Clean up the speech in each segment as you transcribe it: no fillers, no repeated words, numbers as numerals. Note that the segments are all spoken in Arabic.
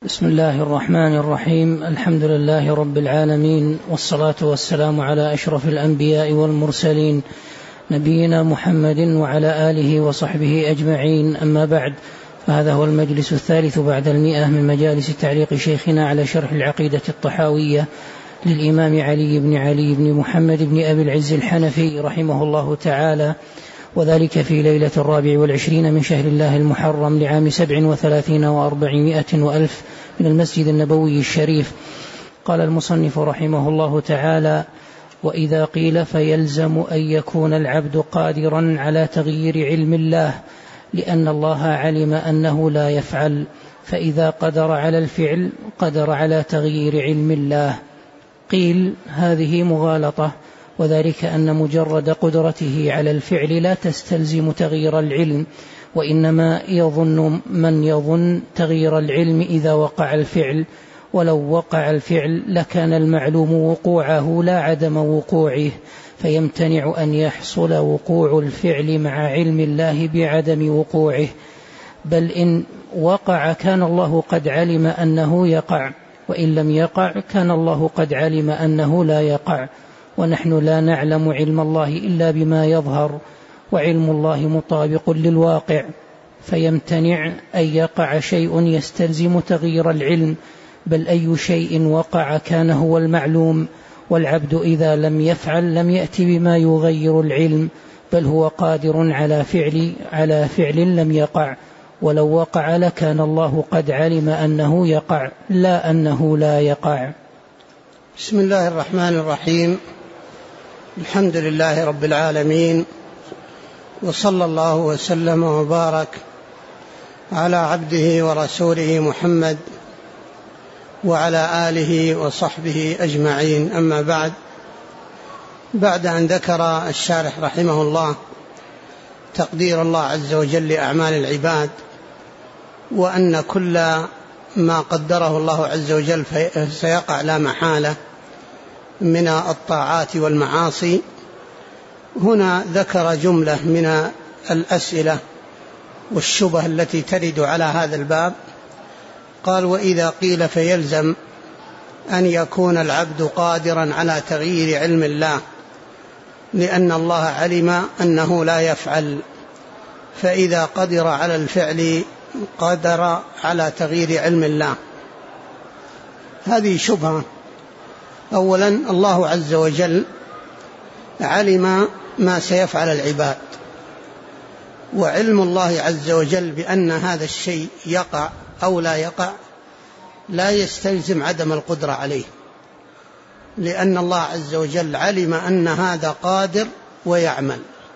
بسم الله الرحمن الرحيم. الحمد لله رب العالمين، والصلاة والسلام على أشرف الأنبياء والمرسلين، نبينا محمد وعلى آله وصحبه أجمعين. أما بعد، فهذا هو المجلس الثالث بعد 100 من مجالس تعليق شيخنا على شرح العقيدة الطحاوية للإمام علي بن محمد بن أبي العز الحنفي رحمه الله تعالى، وذلك في ليلة 24 من شهر الله المحرم لعام 37 و400 وألف من المسجد النبوي الشريف. قال المصنف رحمه الله تعالى: وإذا قيل فيلزم أن يكون العبد قادرا على تغيير علم الله، لأن الله علم أنه لا يفعل، فإذا قدر على الفعل قدر على تغيير علم الله. قيل: هذه مغالطة، وذلك أن مجرد قدرته على الفعل لا تستلزم تغيير العلم، وإنما يظن من يظن تغيير العلم إذا وقع الفعل، ولو وقع الفعل لكان المعلوم وقوعه لا عدم وقوعه، فيمتنع أن يحصل وقوع الفعل مع علم الله بعدم وقوعه، بل إن وقع كان الله قد علم أنه يقع، وإن لم يقع كان الله قد علم أنه لا يقع. ونحن لا نعلم علم الله إلا بما يظهر، وعلم الله مطابق للواقع، فيمتنع أن يقع شيء يستلزم تغيير العلم، بل أي شيء وقع كان هو المعلوم، والعبد إذا لم يفعل لم يأتي بما يغير العلم، بل هو قادر على فعل لم يقع، ولو وقع لكان الله قد علم أنه يقع لا أنه لا يقع. بسم الله الرحمن الرحيم. الحمد لله رب العالمين، وصلى الله وسلم وبارك على عبده ورسوله محمد وعلى آله وصحبه أجمعين. أما بعد أن ذكر الشارح رحمه الله تقدير الله عز وجل لأعمال العباد، وأن كل ما قدره الله عز وجل سيقع لا محالة من الطاعات والمعاصي، هنا ذكر جملة من الأسئلة والشبه التي ترد على هذا الباب. قال: وإذا قيل فيلزم أن يكون العبد قادرا على تغيير علم الله، لأن الله علم أنه لا يفعل، فإذا قدر على الفعل قدر على تغيير علم الله. هذه شبهة. أولا، الله عز وجل علم ما سيفعل العباد، وعلم الله عز وجل بأن هذا الشيء يقع أو لا يقع لا يستلزم عدم القدرة عليه، لأن الله عز وجل علم أن هذا قادر ويعمل،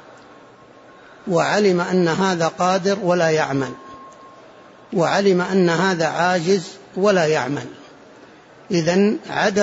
وعلم أن هذا قادر ولا يعمل، وعلم أن هذا عاجز ولا يعمل. إذن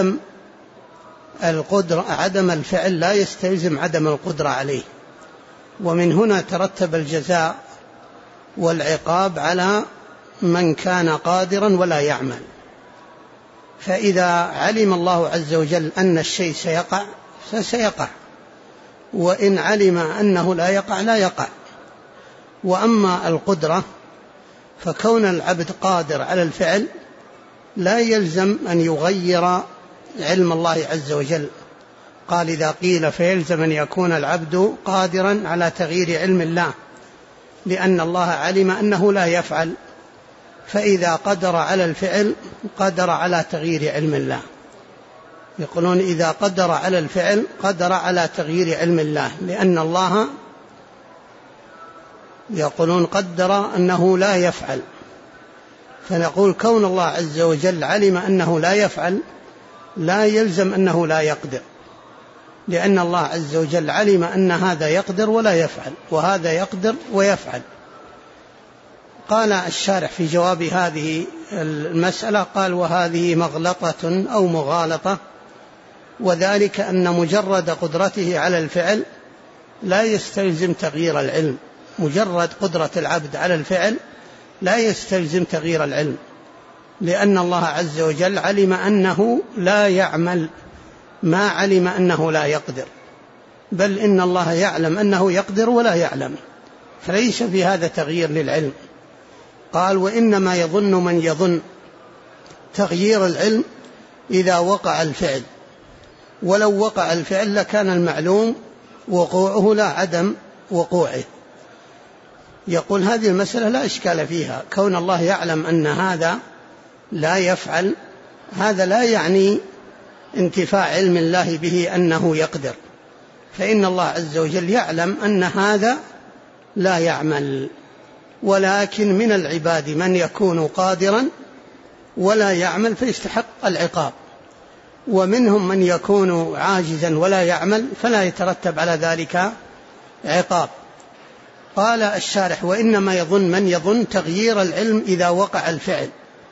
عدم الفعل لا يستلزم عدم القدرة عليه، ومن هنا ترتب الجزاء والعقاب على من كان قادرا ولا يعمل. فإذا علم الله عز وجل أن الشيء سيقع فسيقع، وإن علم أنه لا يقع لا يقع. وأما القدرة فكون العبد قادر على الفعل لا يلزم أن يغير علم الله عز وجل. قال: إذا قيل فيلزم أن يكون العبد قادرا على تغيير علم الله، لأن الله علم أنه لا يفعل، فإذا قدر على الفعل قدر على تغيير علم الله. يقولون إذا قدر على الفعل قدر على تغيير علم الله، لأن الله يقولون قدر أنه لا يفعل، فنقول كون الله عز وجل علم أنه لا يفعل لا يلزم أنه لا يقدر، لأن الله عز وجل علم أن هذا يقدر ولا يفعل، وهذا يقدر ويفعل. قال الشارح في جواب هذه المسألة، قال: وهذه مغلطة أو مغالطة، وذلك أن مجرد قدرته على الفعل لا يستلزم تغيير العلم. مجرد قدرة العبد على الفعل لا يستلزم تغيير العلم، لأن الله عز وجل علم أنه لا يعمل، ما علم أنه لا يقدر، بل إن الله يعلم أنه يقدر ولا يعلم، فليس في هذا تغيير للعلم. قال: وإنما يظن من يظن تغيير العلم إذا وقع الفعل، ولو وقع الفعل لكان المعلوم وقوعه لا عدم وقوعه. يقول هذه المسألة لا إشكال فيها، كون الله يعلم أن هذا لا يفعل، هذا لا يعني انتفاع علم الله به أنه يقدر، فإن الله عز وجل يعلم أن هذا لا يعمل، ولكن من العباد من يكون قادرا ولا يعمل فيستحق العقاب، ومنهم من يكون عاجزا ولا يعمل فلا يترتب على ذلك عقاب. قال الشارح: وإنما يظن من يظن تغيير العلم إذا وقع الفعل،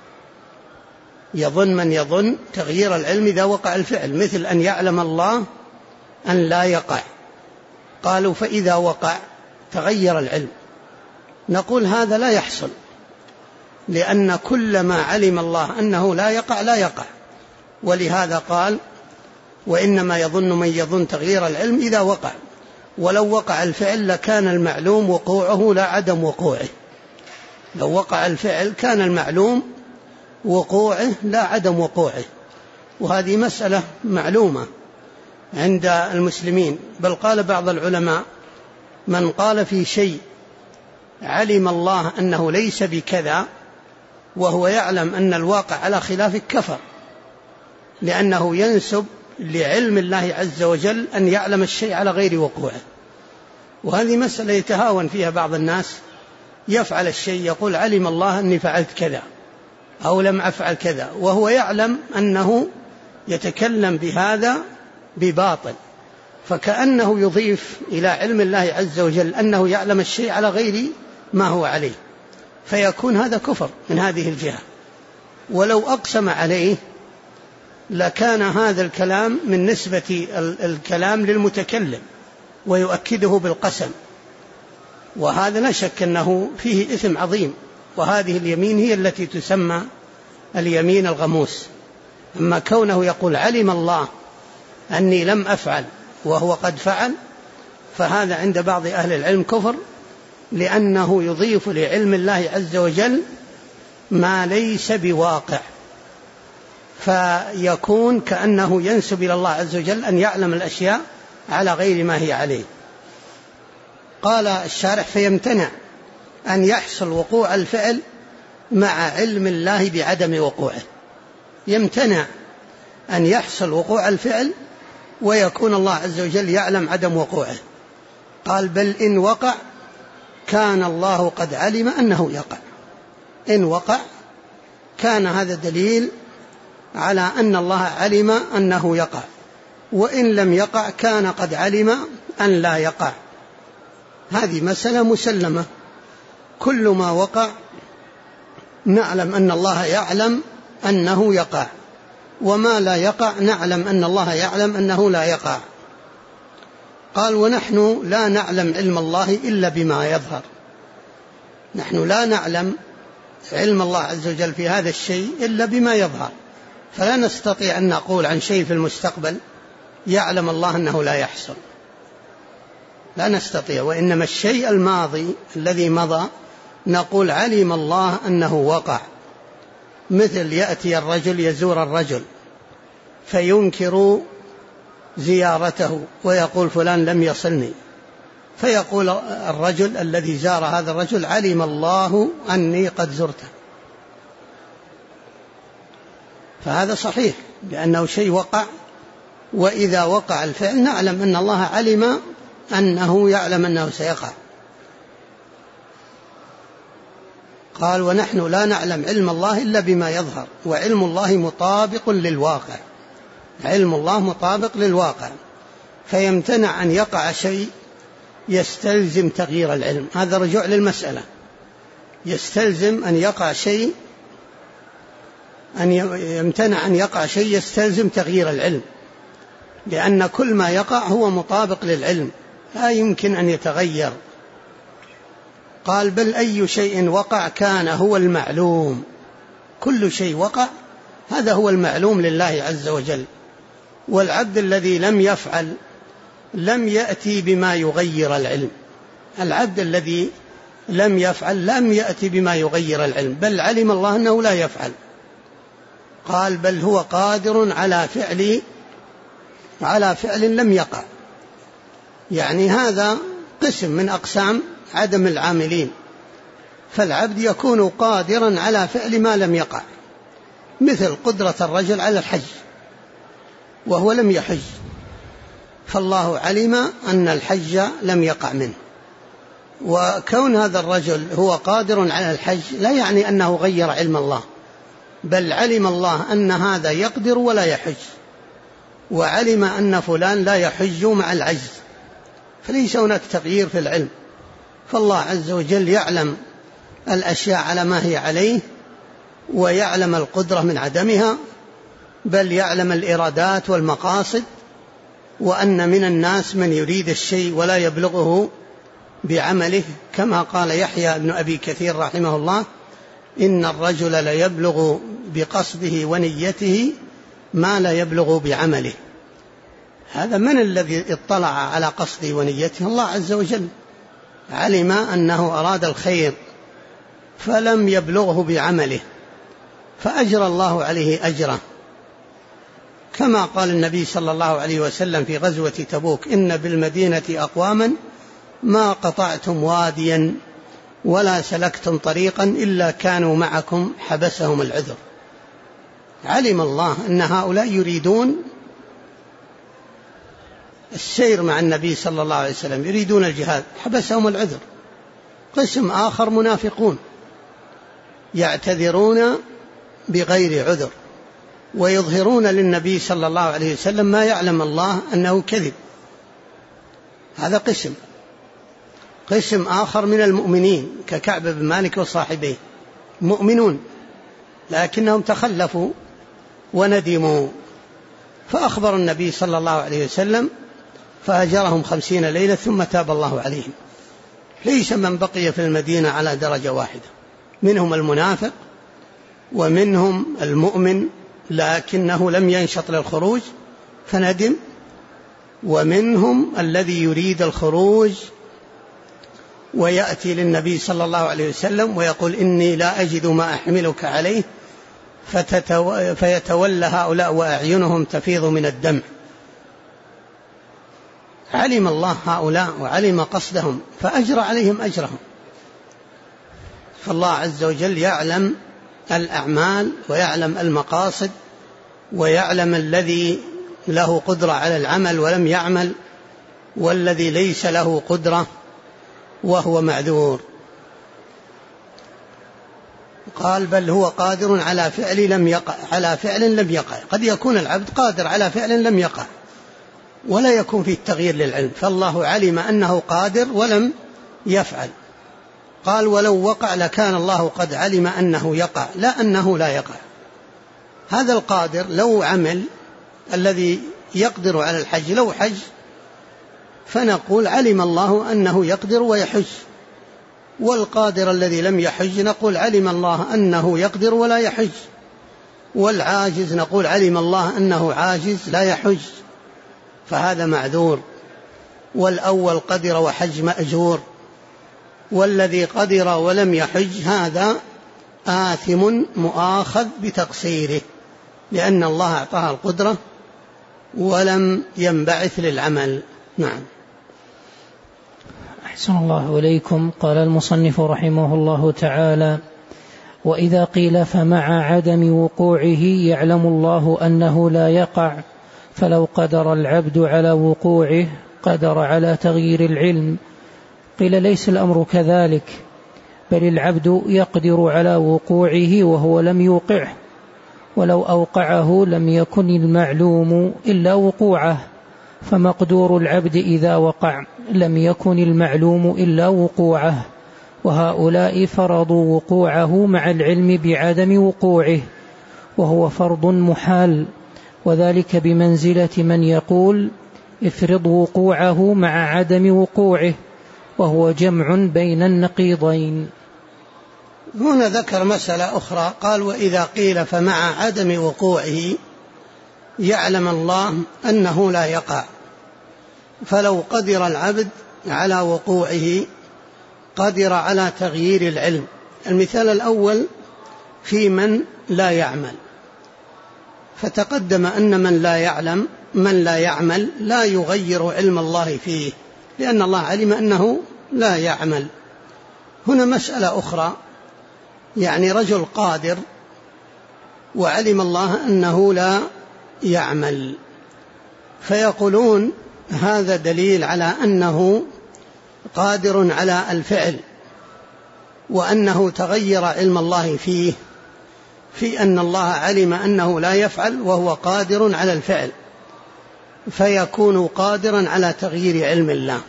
يظن من يظن تغيير العلم إذا وقع الفعل، مثل أن يعلم الله أن لا يقع، قالوا فإذا وقع تغير العلم، نقول هذا لا يحصل، لأن كل ما علم الله أنه لا يقع لا يقع، ولهذا قال: وإنما يظن من يظن تغيير العلم إذا وقع، ولو وقع الفعل لكان المعلوم وقوعه لا عدم وقوعه، لو وقع الفعل كان المعلوم وقوعه لا عدم وقوعه، وهذه مسألة معلومة عند المسلمين. بل قال بعض العلماء: من قال في شيء علم الله أنه ليس بكذا وهو يعلم أن الواقع على خلافه كفر، لأنه ينسب لعلم الله عز وجل أن يعلم الشيء على غير وقوعه. وهذه مسألة يتهاون فيها بعض الناس، يفعل الشيء يقول علم الله أني فعلت كذا أو لم أفعل كذا، وهو يعلم أنه يتكلم بهذا بباطل، فكأنه يضيف إلى علم الله عز وجل أنه يعلم الشيء على غير ما هو عليه، فيكون هذا كفر من هذه الجهة. ولو أقسم عليه لكان هذا الكلام من نسبة الكلام للمتكلم ويؤكده بالقسم، وهذا لا شك أنه فيه إثم عظيم، وهذه اليمين هي التي تسمى اليمين الغموس. أما كونه يقول علم الله أني لم أفعل وهو قد فعل، فهذا عند بعض أهل العلم كفر، لأنه يضيف لعلم الله عز وجل ما ليس بواقع، فيكون كأنه ينسب إلى الله عز وجل أن يعلم الأشياء على غير ما هي عليه. قال الشارح: فيمتنع أن يحصل وقوع الفعل مع علم الله بعدم وقوعه، يمتنع أن يحصل وقوع الفعل ويكون الله عز وجل يعلم عدم وقوعه. قال: بل إن وقع كان الله قد علم أنه يقع، إن وقع كان هذا دليل على أن الله علم أنه يقع، وإن لم يقع كان قد علم أن لا يقع. هذه مسألة مسلمة، كل ما وقع نعلم أن الله يعلم أنه يقع، وما لا يقع نعلم أن الله يعلم أنه لا يقع. قال: ونحن لا نعلم علم الله إلا بما يظهر، نحن لا نعلم علم الله عز وجل في هذا الشيء إلا بما يظهر، فلا نستطيع أن نقول عن شيء في المستقبل يعلم الله أنه لا يحصل، لا نستطيع. وإنما الشيء الماضي الذي مضى نقول علم الله أنه وقع، مثل يأتي الرجل يزور الرجل فينكر زيارته ويقول فلان لم يصلني، فيقول الرجل الذي زار هذا الرجل علم الله أني قد زرته، فهذا صحيح لأنه شيء وقع، وإذا وقع الفعل نعلم أن الله علم أنه يعلم أنه سيقع. قال: ونحن لا نعلم علم الله إلا بما يظهر، وعلم الله مطابق للواقع، علم الله مطابق للواقع، فيمتنع أن يقع شيء يستلزم تغيير العلم. هذا رجوع للمسألة، يستلزم أن يقع شيء، أن يمتنع أن يقع شيء يستلزم تغيير العلم، لأن كل ما يقع هو مطابق للعلم لا يمكن أن يتغير. قال: بل أي شيء وقع كان هو المعلوم، كل شيء وقع هذا هو المعلوم لله عز وجل، والعبد الذي لم يفعل لم يأتي بما يغير العلم، العبد الذي لم يفعل لم يأتي بما يغير العلم، بل علم الله أنه لا يفعل، قال بل هو قادر على فعل لم يقع. يعني هذا قسم من أقسام عدم العاملين، فالعبد يكون قادرا على فعل ما لم يقع، مثل قدرة الرجل على الحج وهو لم يحج، فالله علم أن الحج لم يقع منه. وكون هذا الرجل هو قادر على الحج لا يعني أنه غير علم الله، بل علم الله أن هذا يقدر ولا يحج، وعلم أن فلان لا يحج مع العجز، فليس هناك تغيير في العلم. فالله عز وجل يعلم الأشياء على ما هي عليه، ويعلم القدرة من عدمها، بل يعلم الإرادات والمقاصد، وأن من الناس من يريد الشيء ولا يبلغه بعمله، كما قال يحيى بن أبي كثير رحمه الله: إن الرجل ليبلغ بقصده ونيته ما لا يبلغ بعمله. هذا من الذي اطلع على قصده ونيته؟ الله عز وجل، علم أنه أراد الخير فلم يبلغه بعمله، فأجرى الله عليه أجره، كما قال النبي صلى الله عليه وسلم في غزوة تبوك: إن بالمدينة أقواما ما قطعتم واديا ولا سلكتم طريقا إلا كانوا معكم حبسهم العذر. علم الله أن هؤلاء يريدون السير مع النبي صلى الله عليه وسلم، يريدون الجهاد، حبسهم العذر. قسم آخر منافقون يعتذرون بغير عذر، ويظهرون للنبي صلى الله عليه وسلم ما يعلم الله أنه كذب. هذا قسم آخر من المؤمنين ككعب بن مالك وصاحبيه، مؤمنون لكنهم تخلفوا وندموا، فأخبر النبي صلى الله عليه وسلم فهجرهم 50 ليلة ثم تاب الله عليهم. ليس من بقي في المدينة على درجة واحدة، منهم المنافق ومنهم المؤمن لكنه لم ينشط للخروج فندم، ومنهم الذي يريد الخروج ويأتي للنبي صلى الله عليه وسلم ويقول: إني لا أجد ما أحملك عليه، فيتولى هؤلاء وأعينهم تفيض من الدمع. علم الله هؤلاء وعلم قصدهم فأجرى عليهم أجرهم. فالله عز وجل يعلم الأعمال ويعلم المقاصد، ويعلم الذي له قدرة على العمل ولم يعمل، والذي ليس له قدرة وهو معذور. قال: بل هو قادر على فعل لم يقع. قد يكون العبد قادر على فعل لم يقع ولا يكون فيه التغيير للعلم، فالله علم أنه قادر ولم يفعل. قال: ولو وقع لكان الله قد علم أنه يقع، لا أنه لا يقع. هذا القادر لو عمل، الذي يقدر على الحج لو حج، فنقول علم الله أنه يقدر ويحج. والقادر الذي لم يحج نقول علم الله أنه يقدر ولا يحج. والعاجز نقول علم الله أنه عاجز لا يحج، فهذا معذور. والأول قدر وحج مأجور، والذي قدر ولم يحج هذا آثم مؤاخذ بتقصيره، لأن الله أعطاه القدرة ولم ينبعث للعمل. نعم. أحسن الله إليكم. قال المصنف رحمه الله تعالى: وإذا قيل فمع عدم وقوعه يعلم الله أنه لا يقع، فلو قدر العبد على وقوعه قدر على تغيير العلم. قيل: ليس الأمر كذلك، بل العبد يقدر على وقوعه وهو لم يوقعه، ولو أوقعه لم يكن المعلوم إلا وقوعه، فمقدور العبد إذا وقع لم يكن المعلوم إلا وقوعه، وهؤلاء فرضوا وقوعه مع العلم بعدم وقوعه، وهو فرض محال، وذلك بمنزلة من يقول: افرض وقوعه مع عدم وقوعه، وهو جمع بين النقيضين. هنا ذكر مسألة أخرى، قال: وإذا قيل فمع عدم وقوعه يعلم الله أنه لا يقع، فلو قدر العبد على وقوعه قدر على تغيير العلم. المثال الأول في من لا يعمل، فتقدم أن من لا يعمل لا يغير علم الله فيه، لأن الله علم أنه لا يعمل. هنا مسألة أخرى، يعني رجل قادر وعلم الله أنه لا يعمل، فيقولون هذا دليل على أنه قادر على الفعل، وأنه تغير علم الله فيه، في أن الله علم أنه لا يفعل وهو قادر على الفعل، فيكون قادرا على تغيير علم الله.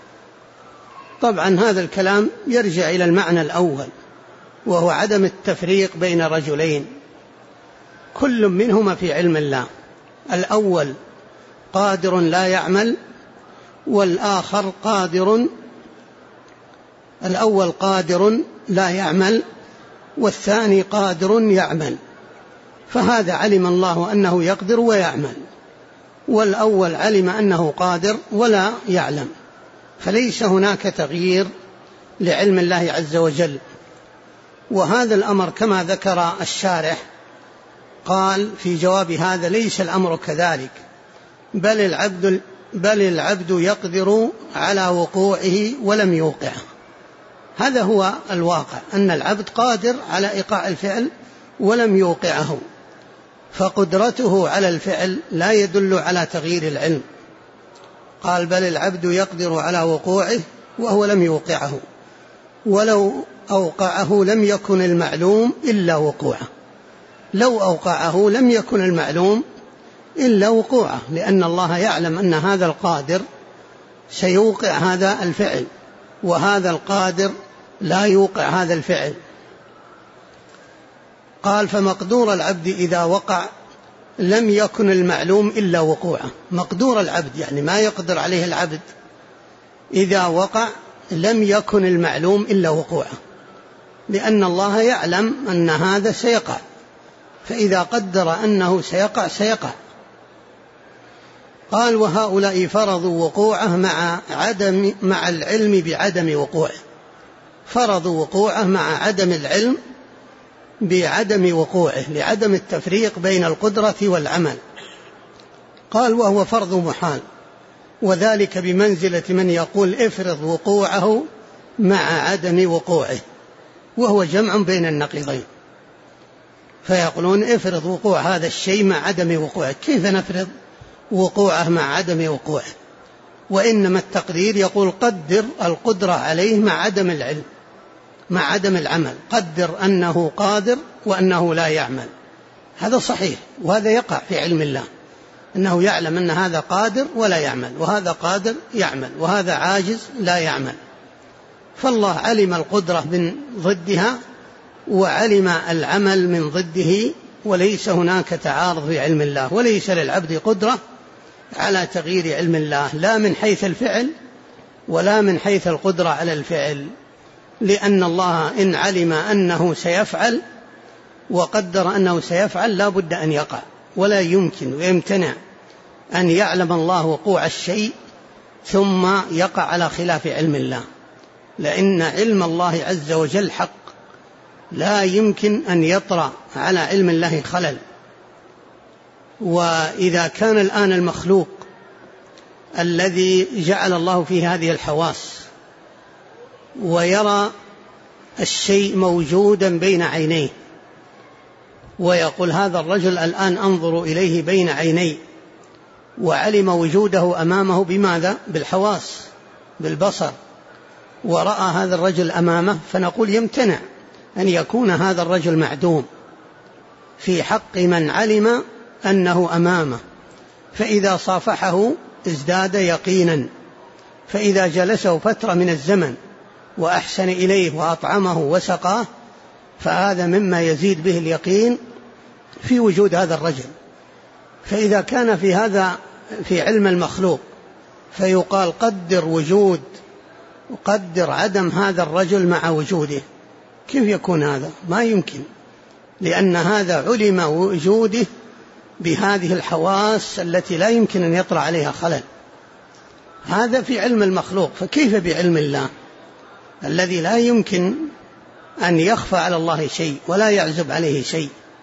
طبعا هذا الكلام يرجع إلى المعنى الأول، وهو عدم التفريق بين رجلين كل منهما في علم الله. الأول قادر لا يعمل، والآخر الأول قادر لا يعمل والثاني قادر يعمل، فهذا علم الله أنه يقدر ويعمل، والأول علم أنه قادر ولا يعلم، فليس هناك تغيير لعلم الله عز وجل. وهذا الأمر كما ذكر الشارح قال في جواب هذا: ليس الأمر كذلك، بل العبد يقدر على وقوعه ولم يوقعه. هذا هو الواقع، أن العبد قادر على إيقاع الفعل ولم يوقعه، فقدرته على الفعل لا يدل على تغيير العلم. قال: بل العبد يقدر على وقوعه وهو لم يوقعه، ولو أوقعه لم يكن المعلوم إلا وقوعه. لو أوقعه لم يكن المعلوم إلا وقوعه، لأن الله يعلم أن هذا القادر سيوقع هذا الفعل، وهذا القادر لا يوقع هذا الفعل. قال: فمقدور العبد إذا وقع لم يكن المعلوم إلا وقوعه. مقدور العبد يعني ما يقدر عليه العبد، إذا وقع لم يكن المعلوم إلا وقوعه، لأن الله يعلم أن هذا سيقع، فإذا قدر أنه سيقع. قال: وهؤلاء فرضوا وقوعه مع العلم بعدم وقوعه. فرضوا وقوعه مع عدم العلم بعدم وقوعه، لعدم التفريق بين القدرة والعمل. قال: وهو فرض محال، وذلك بمنزلة من يقول افرض وقوعه مع عدم وقوعه، وهو جمع بين النقيضين. فيقولون افرض وقوع هذا الشيء مع عدم وقوعه، كيف نفرض وقوعه مع عدم وقوعه؟ وإنما التقدير يقول قدر القدرة عليه مع عدم العلم، مع عدم العمل، قدر أنه قادر وأنه لا يعمل. هذا صحيح، وهذا يقع في علم الله، أنه يعلم أن هذا قادر ولا يعمل، وهذا قادر يعمل، وهذا عاجز لا يعمل. فالله علم القدرة من ضدها وعلم العمل من ضده، وليس هناك تعارض في علم الله، وليس للعبد قدرة على تغيير علم الله، لا من حيث الفعل ولا من حيث القدرة على الفعل، لأن الله إن علم أنه سيفعل وقدر أنه سيفعل لا بد أن يقع، ولا يمكن ويمتنع أن يعلم الله وقوع الشيء ثم يقع على خلاف علم الله، لأن علم الله عز وجل حق، لا يمكن أن يطرأ على علم الله خلل. وإذا كان الآن المخلوق الذي جعل الله فيه هذه الحواس ويرى الشيء موجودا بين عينيه، ويقول هذا الرجل الآن أنظر إليه بين عيني، وعلم وجوده أمامه بماذا؟ بالحواس، بالبصر، ورأى هذا الرجل أمامه، فنقول يمتنع أن يكون هذا الرجل معدوم في حق من علم أنه أمامه، فإذا صافحه ازداد يقينا، فإذا جلسه فترة من الزمن وأحسن إليه وأطعمه وسقاه، فهذا مما يزيد به اليقين في وجود هذا الرجل. فإذا كان في هذا في علم المخلوق فيقال قدر وجود وقدر عدم هذا الرجل مع وجوده، كيف يكون هذا؟ ما يمكن، لأن هذا علم وجوده بهذه الحواس التي لا يمكن أن يطرأ عليها خلل. هذا في علم المخلوق، فكيف بعلم الله الذي لا يمكن أن يخفى على الله شيء ولا يعزب عليه شيء؟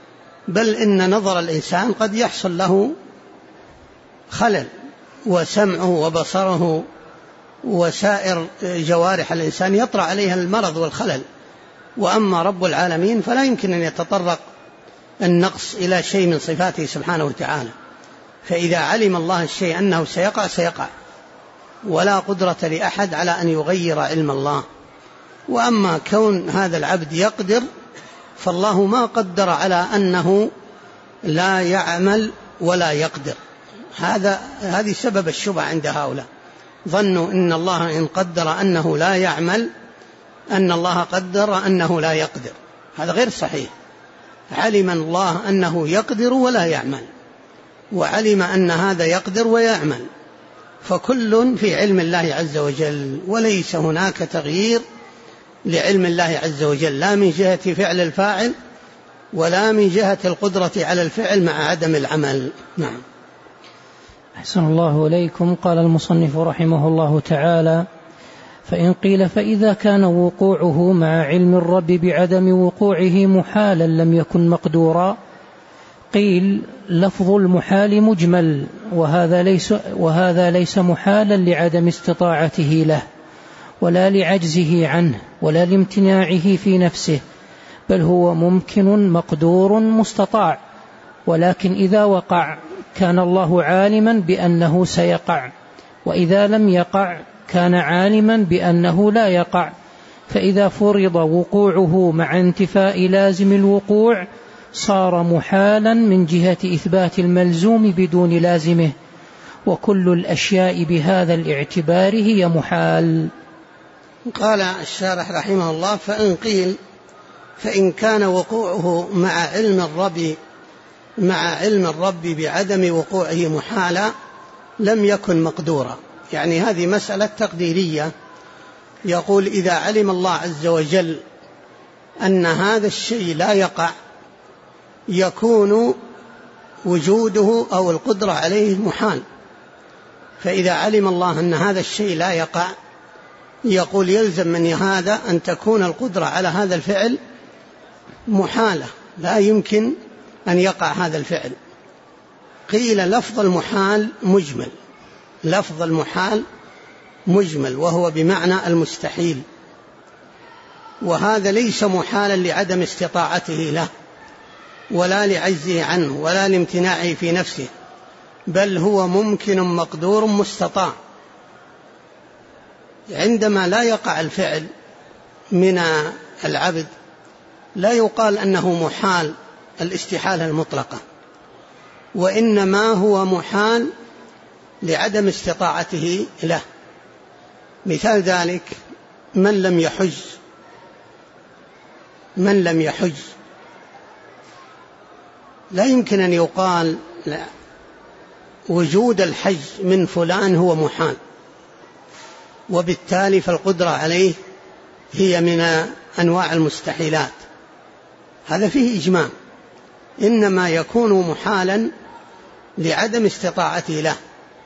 بل إن نظر الإنسان قد يحصل له خلل، وسمعه وبصره وسائر جوارح الإنسان يطرأ عليها المرض والخلل. وأما رب العالمين فلا يمكن أن يتطرق النقص إلى شيء من صفاته سبحانه وتعالى، فإذا علم الله الشيء أنه سيقع سيقع، ولا قدرة لأحد على أن يغير علم الله. وأما كون هذا العبد يقدر، فالله ما قدر على أنه لا يعمل ولا يقدر. هذه سبب الشبهة عند هؤلاء، ظنوا إن الله إن قدر أنه لا يعمل أن الله قدر أنه لا يقدر. هذا غير صحيح. علم الله أنه يقدر ولا يعمل، وعلم أن هذا يقدر ويعمل، فكل في علم الله عز وجل، وليس هناك تغيير لعلم الله عز وجل، لا من جهة فعل الفاعل ولا من جهة القدرة على الفعل مع عدم العمل. نعم. أحسن الله إليكم. قال المصنف رحمه الله تعالى: فإن قيل فإذا كان وقوعه مع علم الرب بعدم وقوعه محالا لم يكن مقدورا، قيل: لفظ المحال مجمل، وهذا ليس محالا لعدم استطاعته له، ولا لعجزه عنه، ولا لامتناعه في نفسه، بل هو ممكن مقدور مستطاع. ولكن إذا وقع كان الله عالما بأنه سيقع، وإذا لم يقع كان عالما بأنه لا يقع. فإذا فرض وقوعه مع انتفاء لازم الوقوع صار محالا من جهة إثبات الملزوم بدون لازمه، وكل الأشياء بهذا الاعتبار هي محال. قال الشارح رحمه الله: فإن قيل فإن كان وقوعه مع علم الرب بعدم وقوعه محالا لم يكن مقدورا. يعني هذه مسألة تقديرية، يقول إذا علم الله عز وجل أن هذا الشيء لا يقع يكون وجوده أو القدرة عليه محال. فإذا علم الله أن هذا الشيء لا يقع يقول يلزم من هذا أن تكون القدرة على هذا الفعل محالة، لا يمكن أن يقع هذا الفعل. قيل: لفظ المحال مجمل. لفظ المحال مجمل، وهو بمعنى المستحيل، وهذا ليس محالا لعدم استطاعته له، ولا لعجزه عنه، ولا لامتناعه في نفسه، بل هو ممكن مقدور مستطاع. عندما لا يقع الفعل من العبد لا يقال أنه محال الاستحالة المطلقة، وإنما هو محال لعدم استطاعته له. مثال ذلك: من لم يحج لا يمكن أن يقال وجود الحج من فلان هو محال، وبالتالي فالقدرة عليه هي من أنواع المستحيلات. هذا فيه إجماع، إنما يكون محالا لعدم استطاعته له،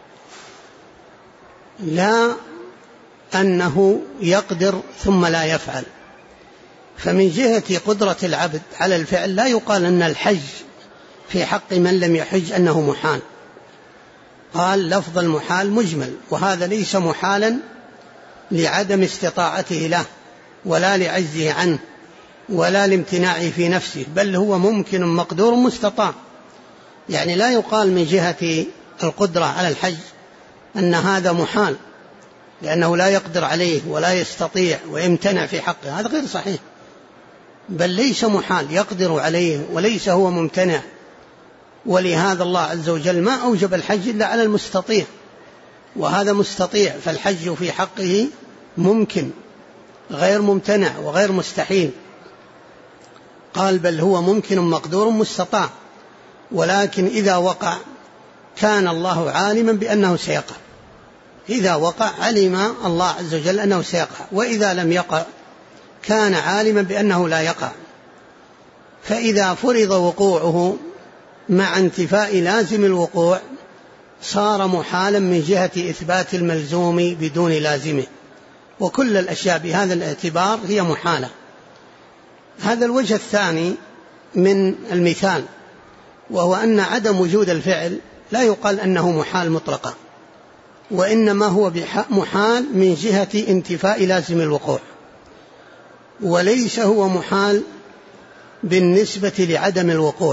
لا أنه يقدر ثم لا يفعل. فمن جهة قدرة العبد على الفعل لا يقال أن الحج في حق من لم يحج أنه محال. قال: لفظ المحال مجمل، وهذا ليس محالا لعدم استطاعته له، ولا لعجزه عنه، ولا لامتناعه في نفسه، بل هو ممكن مقدور مستطاع. يعني لا يقال من جهة القدرة على الحج أن هذا محال لأنه لا يقدر عليه ولا يستطيع ويمتنع في حقه، هذا غير صحيح. بل ليس محال، يقدر عليه وليس هو ممتنع. ولهذا الله عز وجل ما أوجب الحج إلا على المستطيع، وهذا مستطيع، فالحج في حقه ممكن غير ممتنع وغير مستحيل. قال: بل هو ممكن مقدور مستطاع، ولكن إذا وقع كان الله عالما بأنه سيقع. إذا وقع علم الله عز وجل أنه سيقع، وإذا لم يقع كان عالما بأنه لا يقع. فإذا فرض وقوعه مع انتفاء لازم الوقوع صار محالا من جهة إثبات الملزوم بدون لازمه، وكل الأشياء بهذا الاعتبار هي محالة. هذا الوجه الثاني من المثال وهو أن عدم وجود الفعل لا يقال أنه محال مطلقا، وإنما هو محال من جهة انتفاء لازم الوقوع، وليس هو محال بالنسبة لعدم الوقوع.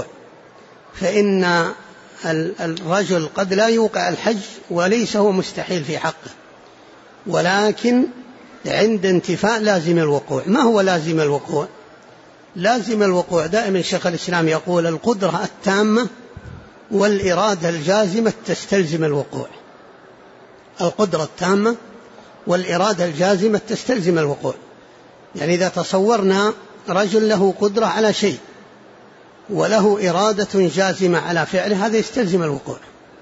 فإن الرجل قد لا يوقع الحج وليس هو مستحيل في حقه، ولكن عند انتفاء لازم الوقوع. ما هو لازم الوقوع؟ لازم الوقوع دائما شيخ الإسلام يقول القدرة التامة والإرادة الجازمة تستلزم الوقوع. القدرة التامة والإرادة الجازمة تستلزم الوقوع. يعني إذا تصورنا رجل له قدرة على شيء وله إرادة جازمة على فعله، هذا يستلزم الوقوع.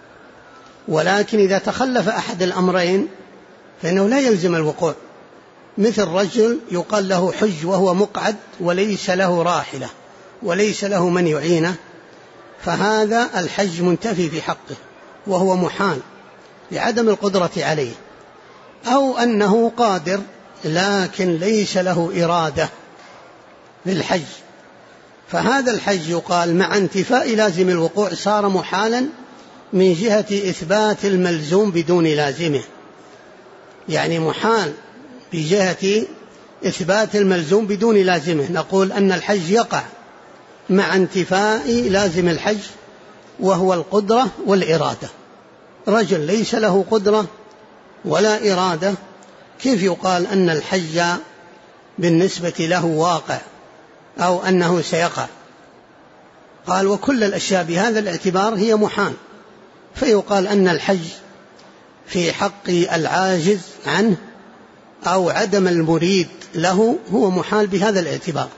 ولكن إذا تخلف أحد الأمرين فإنه لا يلزم الوقوع. مثل رجل يقال له حج وهو مقعد وليس له راحلة وليس له من يعينه، فهذا الحج منتفي في حقه وهو محال لعدم القدرة عليه. أو أنه قادر لكن ليس له إرادة للحج، فهذا الحج يقال مع انتفاء لازم الوقوع صار محالا من جهة إثبات الملزوم بدون لازمه. يعني محال بجهة إثبات الملزوم بدون لازمه. نقول أن الحج يقع مع انتفاء لازم الحج وهو القدرة والإرادة. رجل ليس له قدرة ولا إرادة، كيف يقال أن الحج بالنسبة له واقع أو أنه سيقع؟ قال وكل الأشياء بهذا الاعتبار هي محال، فيقال أن الحج في حق العاجز عنه أو عدم المريد له هو محال بهذا الاعتبار.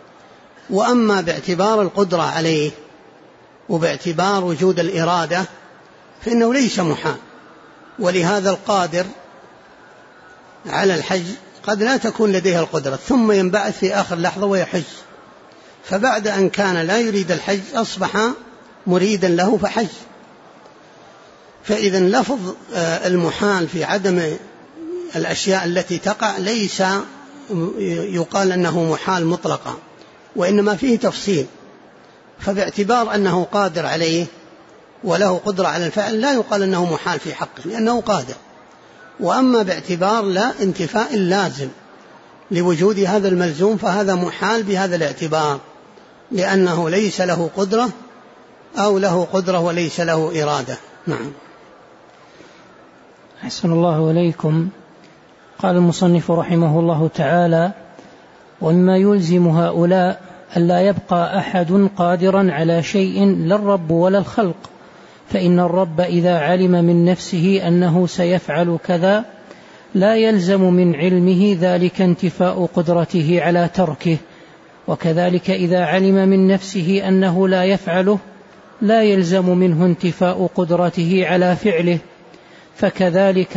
وأما باعتبار القدرة عليه وباعتبار وجود الإرادة فإنه ليس محال. ولهذا القادر على الحج قد لا تكون لديه القدرة ثم ينبعث في آخر لحظة ويحج، فبعد أن كان لا يريد الحج أصبح مريدا له فحج. فإذا لفظ المحال في عدم الأشياء التي تقع ليس يقال أنه محال مطلقا، وإنما فيه تفصيل. فباعتبار أنه قادر عليه وله قدرة على الفعل لا يقال أنه محال في حقه لأنه قادر. وأما باعتبار لا انتفاء اللازم لوجود هذا الملزوم فهذا محال بهذا الاعتبار، لأنه ليس له قدرة أو له قدرة وليس له إرادة. نعم. أحسن الله إليكم. قال المصنف رحمه الله تعالى: ومما يلزم هؤلاء ألا يبقى أحد قادرا على شيء لا الرب ولا الخلق، فإن الرب إذا علم من نفسه أنه سيفعل كذا لا يلزم من علمه ذلك انتفاء قدرته على تركه، وكذلك إذا علم من نفسه أنه لا يفعله لا يلزم منه انتفاء قدرته على فعله، فكذلك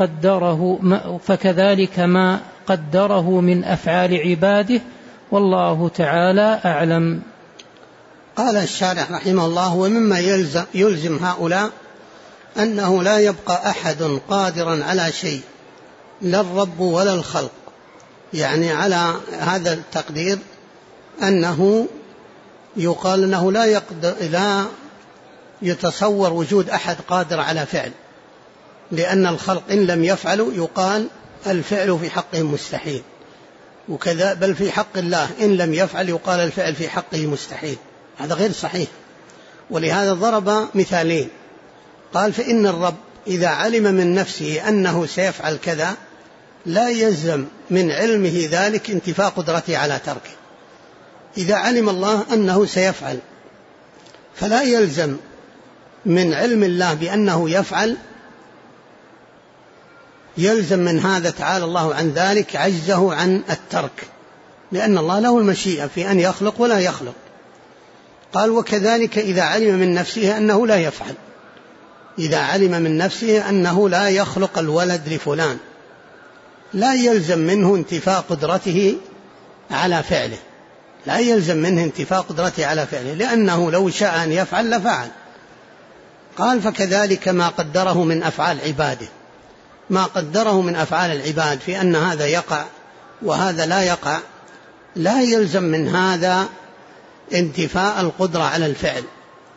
ما قدره من أفعال عباده، والله تعالى أعلم. قال الشارح رحمه الله: ومما يلزم هؤلاء أنه لا يبقى أحد قادرا على شيء لا الرب ولا الخلق. يعني على هذا التقدير أنه يقال أنه لا يتصور وجود أحد قادر على فعل، لأن الخلق إن لم يفعلوا يقال الفعل في حقهم مستحيل، وكذا بل في حق الله إن لم يفعل يقال الفعل في حقه مستحيل. هذا غير صحيح. ولهذا ضرب مثالين، قال: فإن الرب إذا علم من نفسه أنه سيفعل كذا لا يلزم من علمه ذلك انتفاء قدرته على تركه. إذا علم الله أنه سيفعل فلا يلزم من علم الله بأنه يفعل، يلزم من هذا تعالى الله عن ذلك عجزه عن الترك، لأن الله له المشيئة في أن يخلق ولا يخلق. قال: وكذلك إذا علم من نفسه أنه لا يفعل، إذا علم من نفسه أنه لا يخلق الولد لفلان لا يلزم منه انتفاء قدرته على فعله، لا يلزم منه انتفاء قدرته على فعله، لأنه لو شاء أن يفعل لفعل. قال: فكذلك ما قدره من أفعال عباده، ما قدره من أفعال العباد في أن هذا يقع وهذا لا يقع لا يلزم من هذا انتفاء القدرة على الفعل،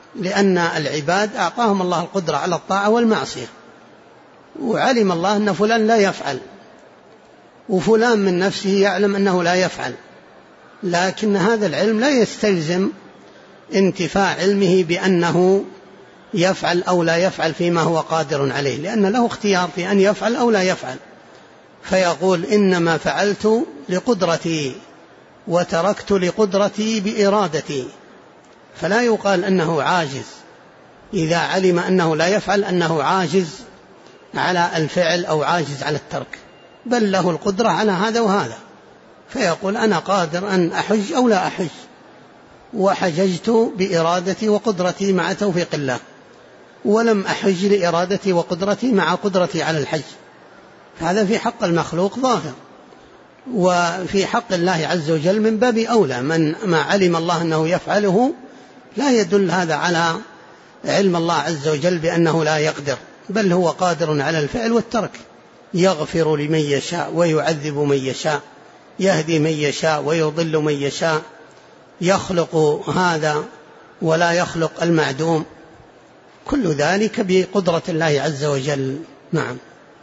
لأن العباد أعطاهم الله القدرة على الطاعة والمعصية، وعلم الله أن فلان لا يفعل، وفلان من نفسه يعلم أنه لا يفعل، لكن هذا العلم لا يستلزم انتفاء علمه بأنه يفعل أو لا يفعل فيما هو قادر عليه، لأن له اختيار في أن يفعل أو لا يفعل، فيقول إنما فعلت لقدرتي وتركت لقدرتي بإرادتي، فلا يقال أنه عاجز إذا علم أنه لا يفعل، أنه عاجز على الفعل أو عاجز على الترك، بل له القدرة على هذا وهذا، فيقول أنا قادر أن أحج أو لا أحج، وحججت بإرادتي وقدرتي مع توفيق الله، ولم أحج لإرادتي وقدرتي مع قدرتي على الحج. هذا في حق المخلوق ظاهر، وفي حق الله عز وجل من باب أولى، من ما علم الله أنه يفعله لا يدل هذا على علم الله عز وجل بأنه لا يقدر، بل هو قادر على الفعل والترك، يغفر لمن يشاء ويعذب من يشاء، يهدي من يشاء ويضل من يشاء، يخلق هذا ولا يخلق المعدوم، كل ذلك بقدرة الله عز وجل. نعم.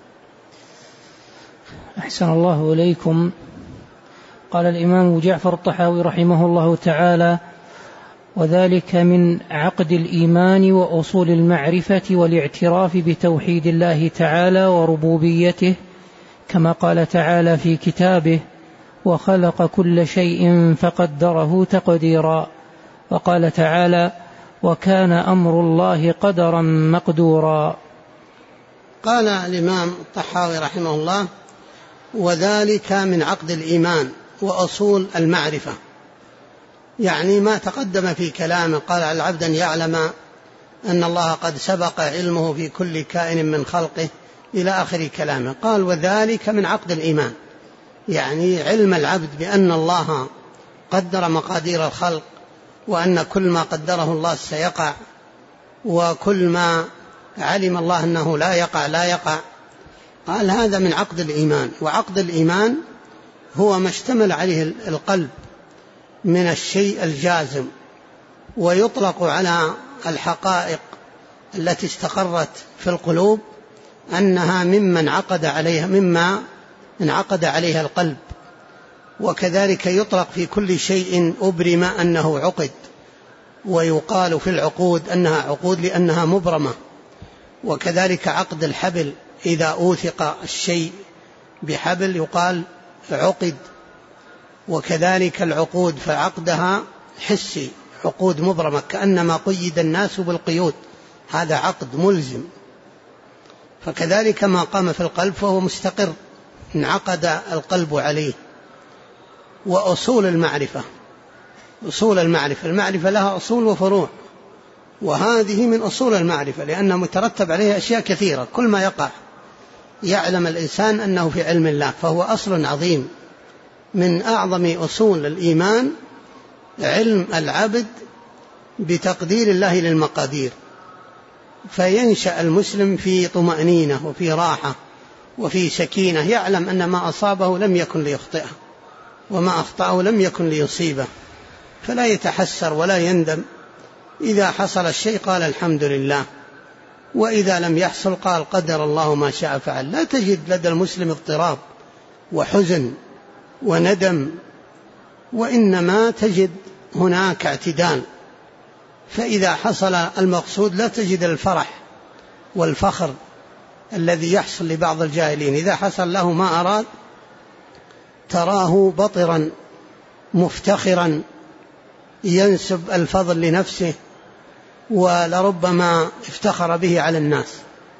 أحسن الله إليكم. قال الإمام جعفر الطحاوي رحمه الله تعالى: وذلك من عقد الإيمان وأصول المعرفة والاعتراف بتوحيد الله تعالى وربوبيته، كما قال تعالى في كتابه: وخلق كل شيء فقدره تقديرا. وقال تعالى: وكان أمر الله قدرا مقدورا. قال الإمام الطحاوي رحمه الله: وذلك من عقد الإيمان وأصول المعرفة، يعني ما تقدم في كلامه، قال على العبد أن يعلم أن الله قد سبق علمه في كل كائن من خلقه إلى آخر كلامه. قال: وذلك من عقد الإيمان، يعني علم العبد بأن الله قدر مقادير الخلق، وأن كل ما قدره الله سيقع، وكل ما علم الله أنه لا يقع لا يقع. قال: هذا من عقد الإيمان. وعقد الإيمان هو ما اشتمل عليه القلب من الشيء الجازم، ويطلق على الحقائق التي استقرت في القلوب أنها مما انعقد عليها القلب. وكذلك يطلق في كل شيء أبرم أنه عقد، ويقال في العقود أنها عقود لأنها مبرمة. وكذلك عقد الحبل، إذا أوثق الشيء بحبل يقال عقد. وكذلك العقود فعقدها حسي، عقود مبرمة، كأنما قيد الناس بالقيود، هذا عقد ملزم. فكذلك ما قام في القلب فهو مستقر، انعقد القلب عليه. وأصول المعرفة، أصول المعرفة لها أصول وفروع، وهذه من أصول المعرفة، لأنه مترتب عليها أشياء كثيرة، كل ما يقع يعلم الإنسان أنه في علم الله، فهو أصل عظيم. من أعظم أصول الإيمان علم العبد بتقدير الله للمقادير، فينشأ المسلم في طمأنينة وفي راحة وفي سكينة، يعلم أن ما أصابه لم يكن ليخطئه، وما أخطأه لم يكن ليصيبه، فلا يتحسر ولا يندم. إذا حصل الشيء قال الحمد لله، وإذا لم يحصل قال قدر الله ما شاء فعل. لا تجد لدى المسلم اضطراب وحزن وندم، وإنما تجد هناك اعتدال. فإذا حصل المقصود لا تجد الفرح والفخر الذي يحصل لبعض الجاهلين، إذا حصل له ما أراد تراه بطرا مفتخرا ينسب الفضل لنفسه، ولربما افتخر به على الناس.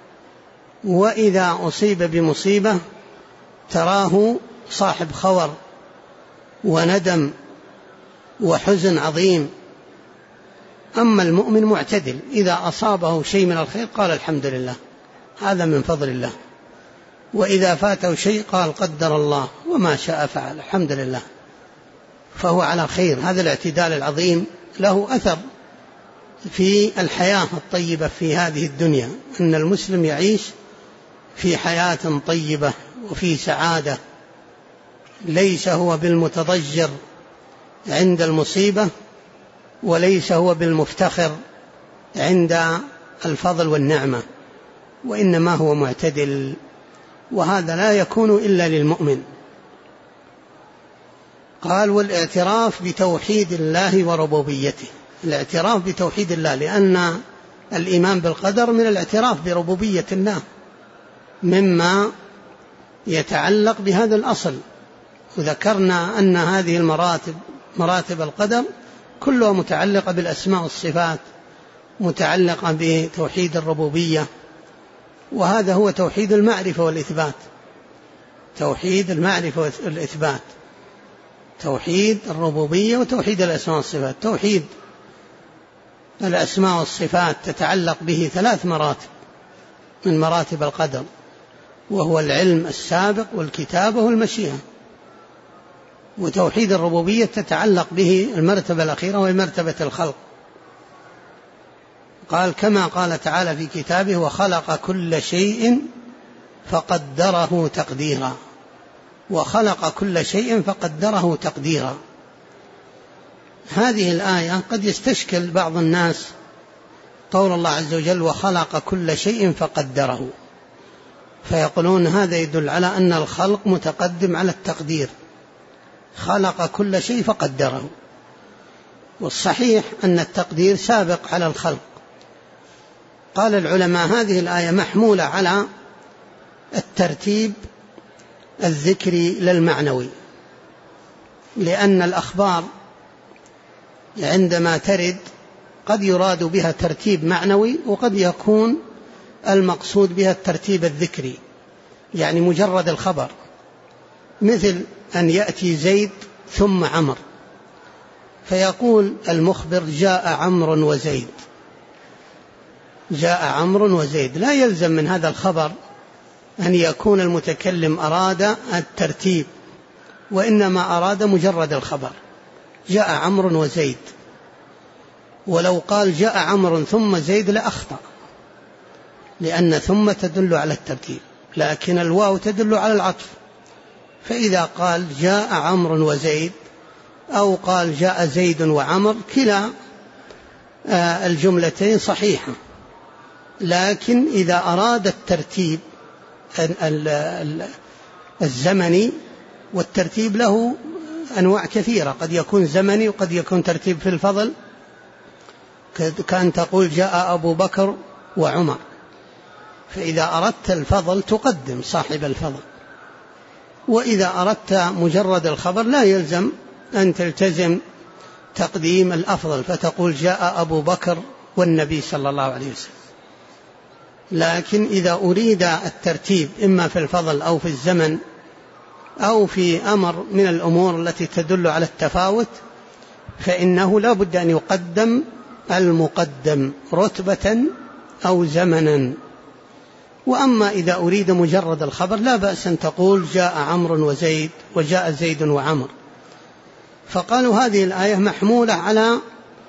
وإذا أصيب بمصيبة تراه صاحب خور وندم وحزن عظيم. أما المؤمن معتدل، إذا أصابه شيء من الخير قال الحمد لله، هذا من فضل الله، وإذا فاته شيء قال قدر الله وما شاء فعل، الحمد لله، فهو على خير. هذا الاعتدال العظيم له أثر في الحياة الطيبة في هذه الدنيا، أن المسلم يعيش في حياة طيبة وفي سعادة، ليس هو بالمتضجر عند المصيبة، وليس هو بالمفتخر عند الفضل والنعمة، وإنما هو معتدل، وهذا لا يكون إلا للمؤمن. قال: والاعتراف بتوحيد الله وربوبيته. الاعتراف بتوحيد الله، لأن الإيمان بالقدر من الاعتراف بربوبية الله، مما يتعلق بهذا الأصل. وذكرنا أن هذه المراتب، مراتب القدر، كلها متعلقة بالأسماء والصفات، متعلقة بتوحيد الربوبية، وهذا هو توحيد المعرفة والإثبات. توحيد المعرفة والإثبات، توحيد الربوبية وتوحيد الأسماء والصفات. توحيد الأسماء والصفات تتعلق به 3 مراتب من مراتب القدر، وهو العلم السابق والكتابة والمشيئة. وتوحيد الربوبية تتعلق به المرتبة الأخيرة وهي مرتبة الخلق. قال: كما قال تعالى في كتابه: وخلق كل شيء فقدره تقديرا. وخلق كل شيء فقدره تقديرا. هذه الآية قد يستشكل بعض الناس قول الله عز وجل: وخلق كل شيء فقدره، فيقولون هذا يدل على أن الخلق متقدم على التقدير. خلق كل شيء فقدره، والصحيح أن التقدير سابق على الخلق. قال العلماء: هذه الآية محمولة على الترتيب الذكري للمعنوي، لأن الأخبار عندما ترد قد يراد بها ترتيب معنوي، وقد يكون المقصود بها الترتيب الذكري، يعني مجرد الخبر، مثل أن يأتي زيد ثم عمر، فيقول المخبر: جاء عمرو وزيد. جاء عمرو وزيد، لا يلزم من هذا الخبر أن يكون المتكلم أراد الترتيب، وإنما أراد مجرد الخبر: جاء عمرو وزيد. ولو قال جاء عمرو ثم زيد لأخطأ، لأن ثم تدل على الترتيب، لكن الواو تدل على العطف. فإذا قال جاء عمرو وزيد، أو قال جاء زيد وعمر، كلا الجملتين صحيحة. لكن إذا أراد الترتيب الزمني، والترتيب له أنواع كثيرة، قد يكون زمني وقد يكون ترتيب في الفضل، كأن تقول جاء أبو بكر وعمر، فإذا أردت الفضل تقدم صاحب الفضل. وإذا أردت مجرد الخبر لا يلزم أن تلتزم تقديم الأفضل، فتقول جاء أبو بكر والنبي صلى الله عليه وسلم. لكن إذا أريد الترتيب إما في الفضل أو في الزمن أو في أمر من الأمور التي تدل على التفاوت، فإنه لا بد أن يقدم المقدم رتبة أو زمنا. وأما إذا أريد مجرد الخبر لا بأس أن تقول جاء عمرو وزيد وجاء زيد وعمر. فقالوا هذه الآية محمولة على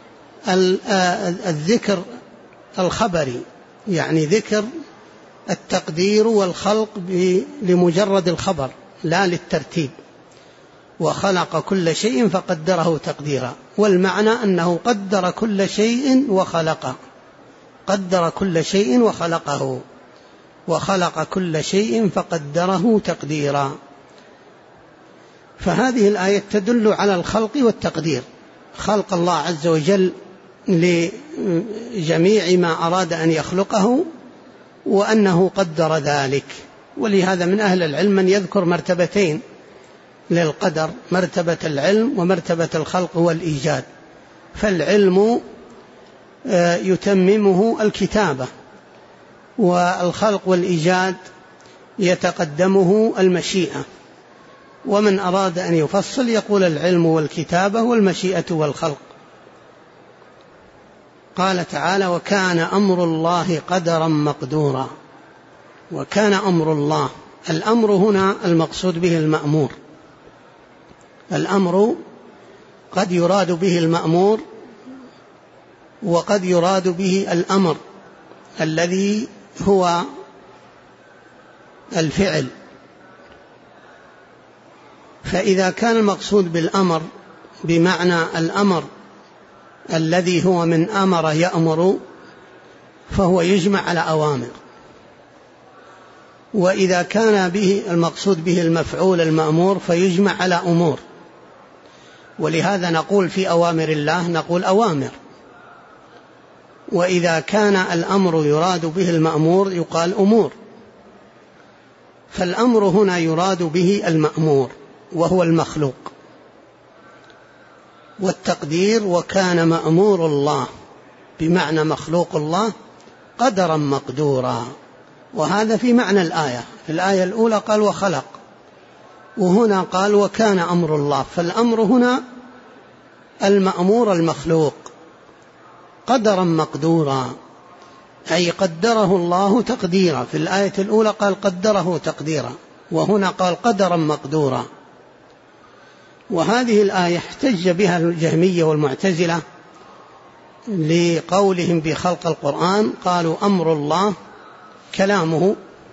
الذكر الخبري، يعني ذكر التقدير والخلق لمجرد الخبر لا للترتيب. وخلق كل شيء فقدره تقديرا، والمعنى أنه قدر كل شيء وخلقه، قدر كل شيء وخلقه، وخلق كل شيء فقدره تقديرا. فهذه الآية تدل على الخلق والتقدير، خلق الله عز وجل لجميع ما أراد أن يخلقه، وأنه قدر ذلك. ولهذا من أهل العلم من يذكر مرتبتين للقدر: مرتبة العلم ومرتبة الخلق والإيجاد. فالعلم يتممه الكتابة، والخلق والإيجاد يتقدمه المشيئة. ومن أراد أن يفصل يقول العلم والكتابة والمشيئة والخلق. قال تعالى: وكان أمر الله قدرا مقدورا. وكان أمر الله، الأمر هنا المقصود به المأمور. الأمر قد يراد به المأمور، وقد يراد به الأمر الذي هو الفعل. فإذا كان المقصود بالأمر بمعنى الأمر الذي هو من أمر يأمر، فهو يجمع على أوامر. وإذا كان به المقصود به المفعول المأمور فيجمع على أمور. ولهذا نقول في أوامر الله نقول أوامر. وإذا كان الأمر يراد به المأمور يقال أمور. فالأمر هنا يراد به المأمور وهو المخلوق. والتقدير وكان مأمور الله بمعنى مخلوق الله قدرا مقدورا. وهذا في معنى الآية. في الآية الأولى قال وخلق، وهنا قال وكان أمر الله. فالأمر هنا المأمور المخلوق قدرا مقدورا، أي قدره الله تقديرا. في الآية الأولى قال قدره تقديرا، وهنا قال قدرا مقدورا. وهذه الآية احتج بها الجهمية والمعتزلة لقولهم بخلق القرآن. قالوا أمر الله كلامه،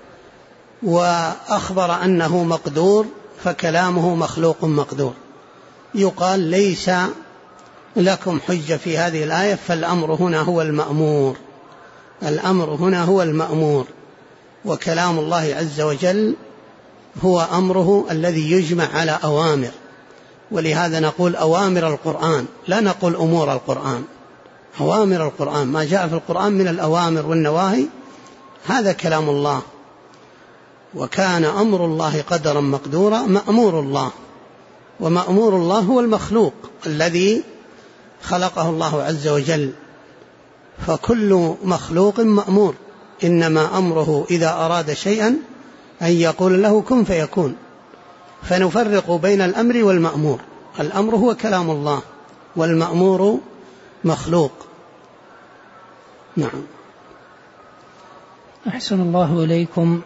وأخبر أنه مقدور فكلامه مخلوق مقدور. يقال ليس لكم حجة في هذه الآية، فالأمر هنا هو المأمور. الأمر هنا هو المأمور، وكلام الله عز وجل هو أمره الذي يجمع على أوامر. ولهذا نقول أوامر القرآن، لا نقول أمور القرآن. أوامر القرآن، ما جاء في القرآن من الأوامر والنواهي هذا كلام الله. وكان أمر الله قدرا مقدورا، مأمور الله. ومأمور الله هو المخلوق الذي خلقه الله عز وجل. فكل مخلوق مأمور، إنما أمره إذا أراد شيئا أن يقول له كن فيكون. فنفرق بين الأمر والمأمور. الأمر هو كلام الله، والمأمور مخلوق. نعم. أحسن الله إليكم.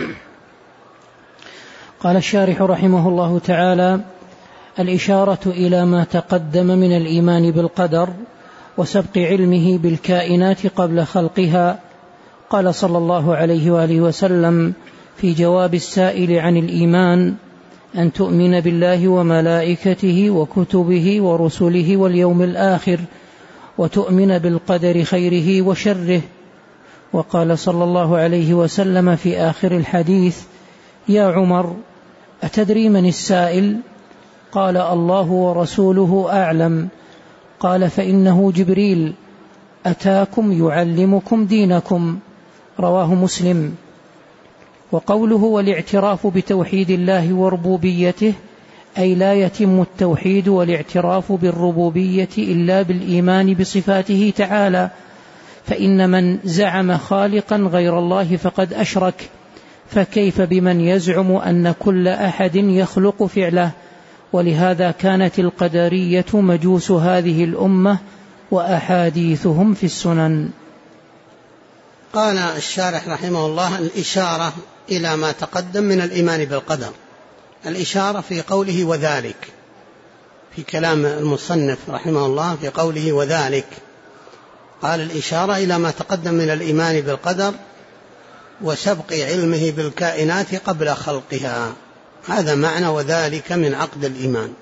قال الشارح رحمه الله تعالى: الإشارة إلى ما تقدم من الإيمان بالقدر وسبق علمه بالكائنات قبل خلقها. قال صلى الله عليه وآله وسلم في جواب السائل عن الإيمان: أن تؤمن بالله وملائكته وكتبه ورسله واليوم الآخر، وتؤمن بالقدر خيره وشره. وقال صلى الله عليه وسلم في آخر الحديث: يا عمر، أتدري من السائل؟ قال: الله ورسوله أعلم. قال: فإنه جبريل أتاكم يعلمكم دينكم. رواه مسلم. وقوله والاعتراف بتوحيد الله وربوبيته، أي لا يتم التوحيد والاعتراف بالربوبية إلا بالإيمان بصفاته تعالى، فإن من زعم خالقا غير الله فقد أشرك، فكيف بمن يزعم أن كل أحد يخلق فعله؟ ولهذا كانت القدرية مجوس هذه الأمة وأحاديثهم في السنن. قال الشارح رحمه الله: الإشارة إلى ما تقدم من الإيمان بالقدر. الإشارة في قوله وذلك، في كلام المصنف رحمه الله في قوله وذلك، قال الإشارة إلى ما تقدم من الإيمان بالقدر وسبق علمه بالكائنات قبل خلقها. هذا معنى وذلك من عقد الإيمان.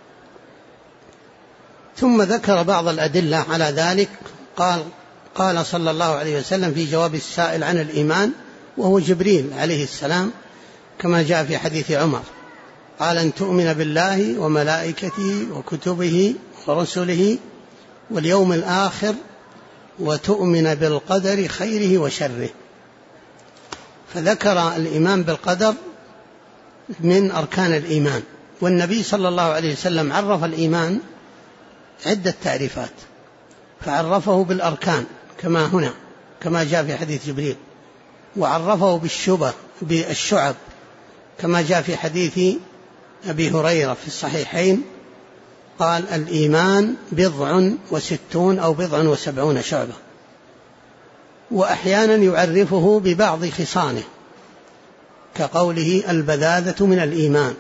ثم ذكر بعض الأدلة على ذلك. قال صلى الله عليه وسلم في جواب السائل عن الإيمان، وهو جبريل عليه السلام كما جاء في حديث عمر، قال: أن تؤمن بالله وملائكته وكتبه ورسله واليوم الآخر، وتؤمن بالقدر خيره وشره. فذكر الإيمان بالقدر من أركان الإيمان. والنبي صلى الله عليه وسلم عرف الإيمان عدة تعريفات، فعرفه بالأركان كما هنا كما جاء في حديث جبريل، وعرفه بالشعب كما جاء في حديث أبي هريرة في الصحيحين، قال: الإيمان 60 أو 70 شعبة. وأحيانا يعرفه ببعض خصاله كقوله: البذاذة من الإيمان.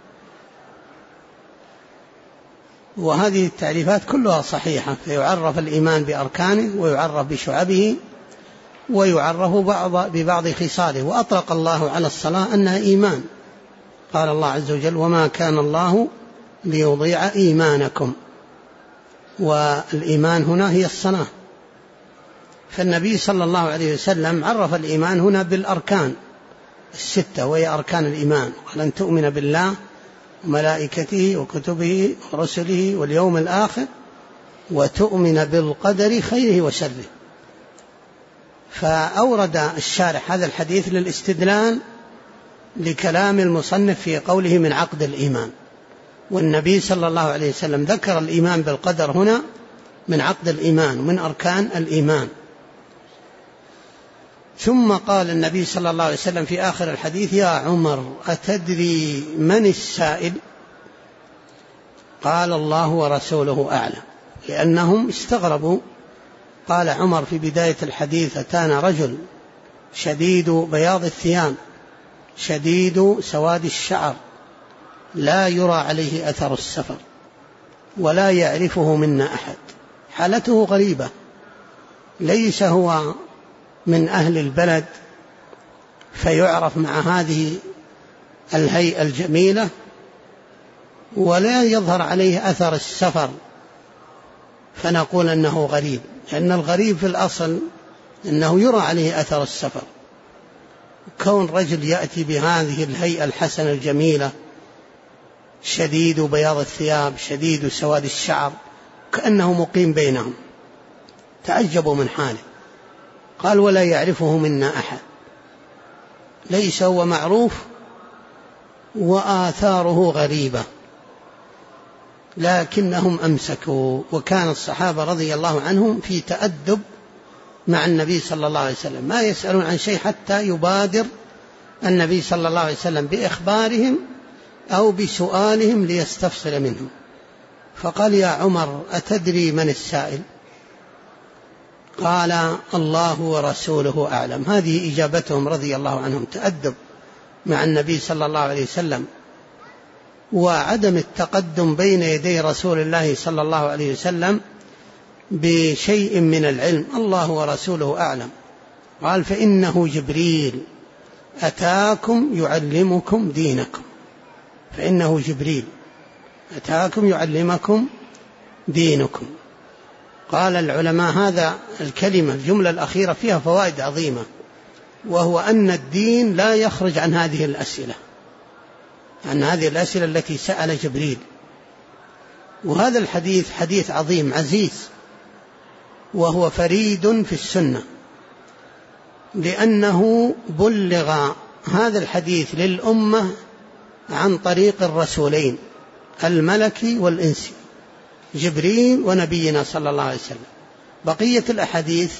وهذه التعريفات كلها صحيحة، فيعرف الإيمان بأركانه ويعرف بشعبه ويعرف ببعض خصاله. وأطلق الله على الصلاة أنها إيمان، قال الله عز وجل: وما كان الله ليضيع إيمانكم. والإيمان هنا هي الصلاة، فالنبي صلى الله عليه وسلم عرف الإيمان هنا بالأركان 6 وهي أركان الإيمان، قال أن تؤمن بالله وملائكته وكتبه ورسله واليوم الآخر وتؤمن بالقدر خيره وشره. فأورد الشارح هذا الحديث للاستدلال لكلام المصنف في قوله من عقد الإيمان، والنبي صلى الله عليه وسلم ذكر الإيمان بالقدر هنا من عقد الإيمان ومن أركان الإيمان. ثم قال النبي صلى الله عليه وسلم في آخر الحديث: يا عمر أتدري من السائل؟ قال: الله ورسوله أعلم، لأنهم استغربوا. قال عمر في بداية الحديث: أتانا رجل شديد بياض الثياب شديد سواد الشعر لا يرى عليه أثر السفر ولا يعرفه منا أحد. حالته غريبة، ليس هو من أهل البلد فيعرف مع هذه الهيئة الجميلة، ولا يظهر عليه أثر السفر فنقول أنه غريب، لأن الغريب في الأصل أنه يرى عليه أثر السفر. كون رجل يأتي بهذه الهيئة الحسنة الجميلة شديد بياض الثياب شديد سواد الشعر كأنه مقيم بينهم، تعجبوا من حاله. قال: ولا يعرفه منا أحد، ليس هو معروف وآثاره غريبة، لكنهم أمسكوا. وكان الصحابة رضي الله عنهم في تأدب مع النبي صلى الله عليه وسلم، ما يسألون عن شيء حتى يبادر النبي صلى الله عليه وسلم بإخبارهم أو بسؤالهم ليستفصل منهم. فقال: يا عمر أتدري من السائل؟ قال: الله ورسوله أعلم. هذه إجابتهم رضي الله عنهم، تأدب مع النبي صلى الله عليه وسلم وعدم التقدم بين يدي رسول الله صلى الله عليه وسلم بشيء من العلم. الله ورسوله أعلم. قال: فإنه جبريل أتاكم يعلمكم دينكم. فإنه جبريل أتاكم يعلمكم دينكم. قال العلماء هذا الكلمة الجملة الأخيرة فيها فوائد عظيمة، وهو أن الدين لا يخرج عن هذه الأسئلة، عن هذه الأسئلة التي سأل جبريل. وهذا الحديث حديث عظيم عزيز، وهو فريد في السنة، لأنه بلغ هذا الحديث للأمة عن طريق الرسولين الملكي والإنسي، جبريل ونبينا صلى الله عليه وسلم. بقية الأحاديث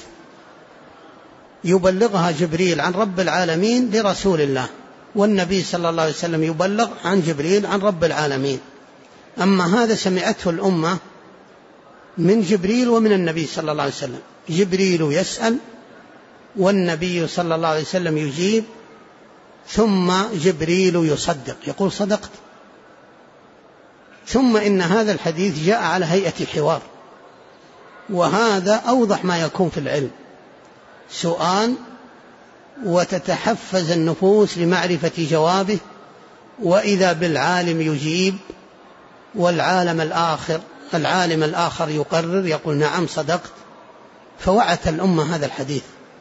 يبلغها جبريل عن رب العالمين لرسول الله، والنبي صلى الله عليه وسلم يبلغ عن جبريل عن رب العالمين. أما هذا سمعته الأمة من جبريل ومن النبي صلى الله عليه وسلم. جبريل يسأل والنبي صلى الله عليه وسلم يجيب، ثم جبريل يصدق يقول صدقت. ثم إن هذا الحديث جاء على هيئة حوار، وهذا أوضح ما يكون في العلم، سؤال وتتحفز النفوس لمعرفة جوابه، وإذا بالعالم يجيب والعالم الآخر يقرر يقول نعم صدقت، فوعت الأمة هذا الحديث.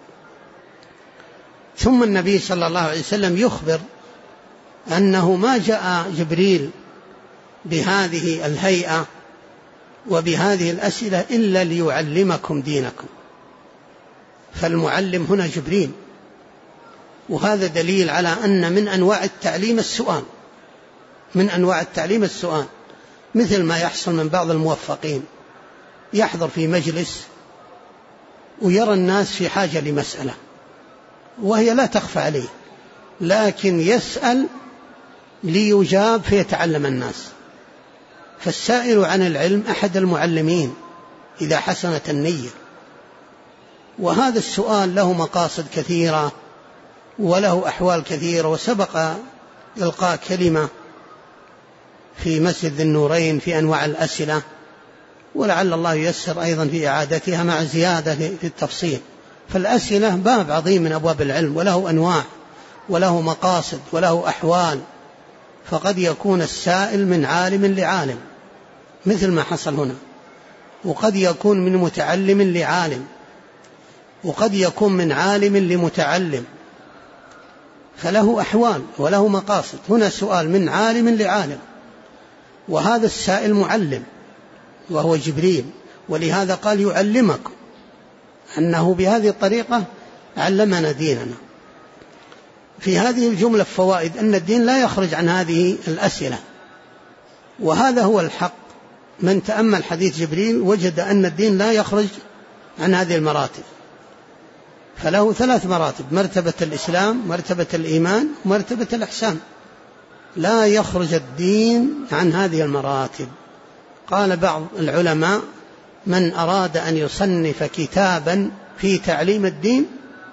ثم النبي صلى الله عليه وسلم يخبر أنه ما جاء جبريل بهذه الهيئة وبهذه الأسئلة إلا ليعلمكم دينكم، فالمعلم هنا جبريل. وهذا دليل على أن من أنواع التعليم السؤال، من أنواع التعليم السؤال، مثل ما يحصل من بعض الموفقين يحضر في مجلس ويرى الناس في حاجة لمسألة وهي لا تخفى عليه، لكن يسأل ليجاب فيتعلم الناس. فالسائل عن العلم أحد المعلمين إذا حسنت النية. وهذا السؤال له مقاصد كثيرة وله أحوال كثيرة، وسبق إلقاء كلمة في مسجد النورين في أنواع الأسئلة، ولعل الله ييسر أيضا في إعادتها مع زيادة في التفصيل. فالأسئلة باب عظيم من أبواب العلم، وله أنواع وله مقاصد وله أحوال. فقد يكون السائل من عالم لعالم مثل ما حصل هنا، وقد يكون من متعلم لعالم. وقد يكون من عالم لمتعلم، فله أحوال وله مقاصد. هنا سؤال من عالم لعالم، وهذا السائل معلم وهو جبريل، ولهذا قال يعلمكم، أنه بهذه الطريقة علمنا ديننا. في هذه الجملة فوائد أن الدين لا يخرج عن هذه الأسئلة، وهذا هو الحق. من تأمل حديث جبريل وجد أن الدين لا يخرج عن هذه المراتب، فله 3 مراتب: مرتبة الإسلام، مرتبة الإيمان، ومرتبة الإحسان. لا يخرج الدين عن هذه المراتب. قال بعض العلماء: من أراد أن يصنف كتابا في تعليم الدين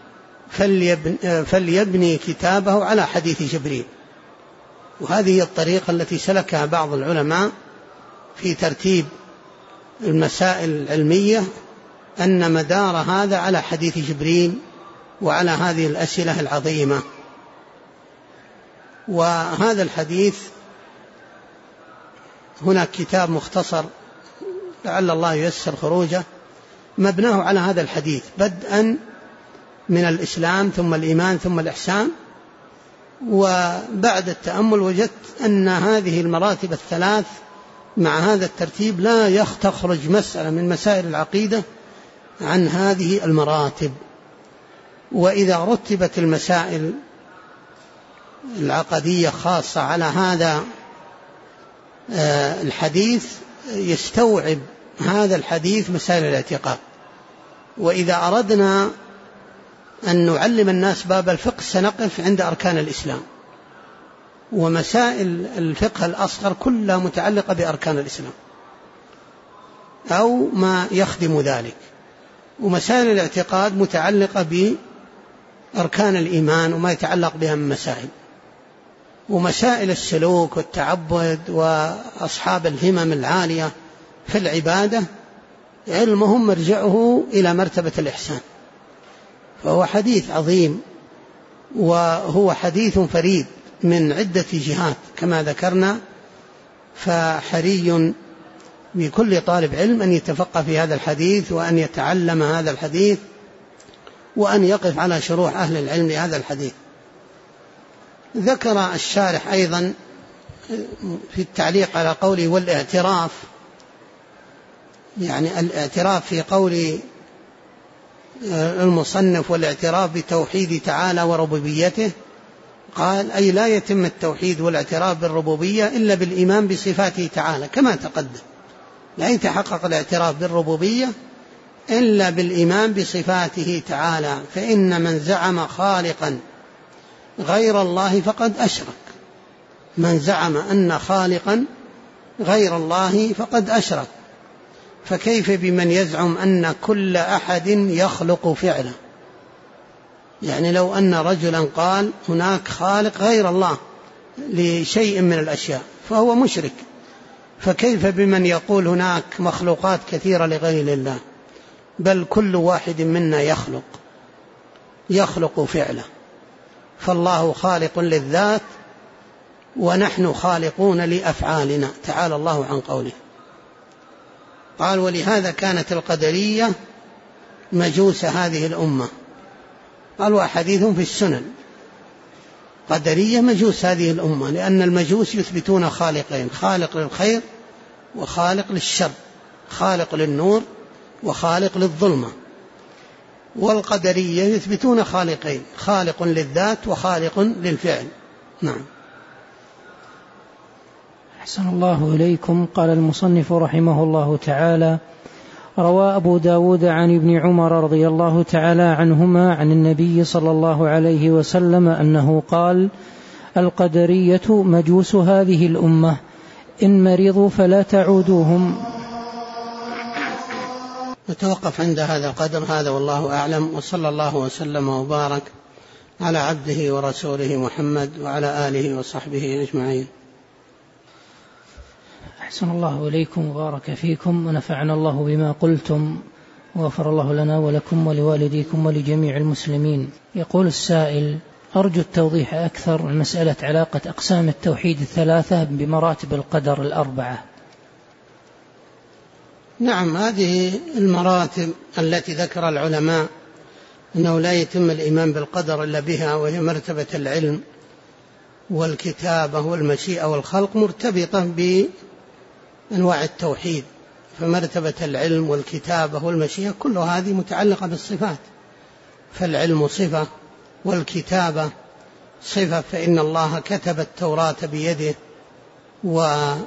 فليبني كتابه على حديث جبريل. وهذه هي الطريقة التي سلكها بعض العلماء في ترتيب المسائل العلمية، أن مدار هذا على حديث جبريل وعلى هذه الأسئلة العظيمة. وهذا الحديث هناك كتاب مختصر لعل الله ييسر خروجه مبناه على هذا الحديث، بدءا من الإسلام ثم الإيمان ثم الإحسان. وبعد التأمل وجدت أن هذه المراتب ال3 مع هذا الترتيب لا تخرج مسألة من مسائل العقيدة عن هذه المراتب. وإذا رتبت المسائل العقدية خاصة على هذا الحديث يستوعب هذا الحديث مسائل الاعتقاد. وإذا أردنا أن نعلم الناس باب الفقه سنقف عند أركان الإسلام، ومسائل الفقه الأصغر كلها متعلقة بأركان الإسلام أو ما يخدم ذلك، ومسائل الاعتقاد متعلقة بأركان الإيمان وما يتعلق بها من مسائل. ومسائل السلوك والتعبد وأصحاب الهمم العالية في العبادة علمهم مرجعه إلى مرتبة الإحسان. فهو حديث عظيم، وهو حديث فريد من عدة جهات كما ذكرنا. فحري بكل طالب علم أن يتفقه في هذا الحديث، وأن يتعلم هذا الحديث، وأن يقف على شروح أهل العلم لهذا الحديث. ذكر الشارح أيضا في التعليق على قوله والاعتراف، يعني الاعتراف في قول المصنف والاعتراف بتوحيد تعالى وربوبيته، قال أي لا يتم التوحيد والاعتراف بالربوبية إلا بالإيمان بصفاته تعالى كما تقدم. لا يتحقق الاعتراف بالربوبية إلا بالإيمان بصفاته تعالى، فإن من زعم خالقا غير الله فقد أشرك. من زعم أن خالقا غير الله فقد أشرك، فكيف بمن يزعم أن كل أحد يخلق فعلا؟ يعني لو أن رجلا قال هناك خالق غير الله لشيء من الأشياء فهو مشرك، فكيف بمن يقول هناك مخلوقات كثيرة لغير الله؟ بل كل واحد منا يخلق فعلا، فالله خالق للذات ونحن خالقون لأفعالنا، تعالى الله عن قوله. قال ولهذا كانت القدرية مجوس هذه الأمة. قال وحديث في السنن قدرية مجوس هذه الأمة، لأن المجوس يثبتون خالقين: خالق للخير وخالق للشر، خالق للنور وخالق للظلمة. والقدرية يثبتون خالقين: خالق للذات وخالق للفعل. نعم. أحسن الله إليكم. قال المصنف رحمه الله تعالى: روى أبو داود عن ابن عمر رضي الله تعالى عنهما عن النبي صلى الله عليه وسلم أنه قال: القدرية مجوس هذه الأمة، إن مرضوا فلا تعودوهم. نتوقف عند هذا القدر. هذا والله أعلم، وصلى الله وسلم وبارك على عبده ورسوله محمد وعلى آله وصحبه أجمعين. أحسن الله إليكم وبارك فيكم، ونفعنا الله بما قلتم، وغفر الله لنا ولكم ولوالديكم ولجميع المسلمين. يقول السائل: أرجو التوضيح أكثر عن مسألة علاقة أقسام التوحيد الثلاثة بمراتب القدر الأربعة. نعم، هذه المراتب التي ذكر العلماء أنه لا يتم الإيمان بالقدر إلا بها، وهي مرتبة العلم والكتابة والمشيئة والخلق، مرتبطة بأنواع التوحيد. فمرتبة العلم والكتابة والمشيئة كل هذه متعلقة بالصفات، فالعلم صفة والكتابة صفة، فإن الله كتب التوراة بيده، وصفة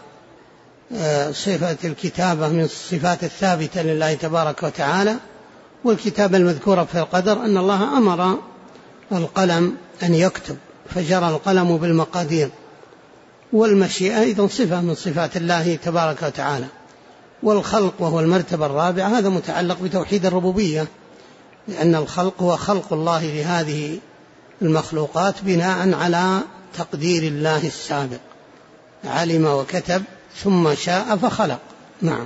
الكتابة من الصفات الثابتة لله تبارك وتعالى. والكتابة المذكورة في القدر أن الله أمر القلم أن يكتب فجرى القلم بالمقادير، والمشيئة أيضا صفة من صفات الله تبارك وتعالى. والخلق وهو المرتبة الرابعة هذا متعلق بتوحيد الربوبية، لأن الخلق هو خلق الله لهذه المخلوقات بناء على تقدير الله السابق، علم وكتب ثم شاء فخلق. نعم.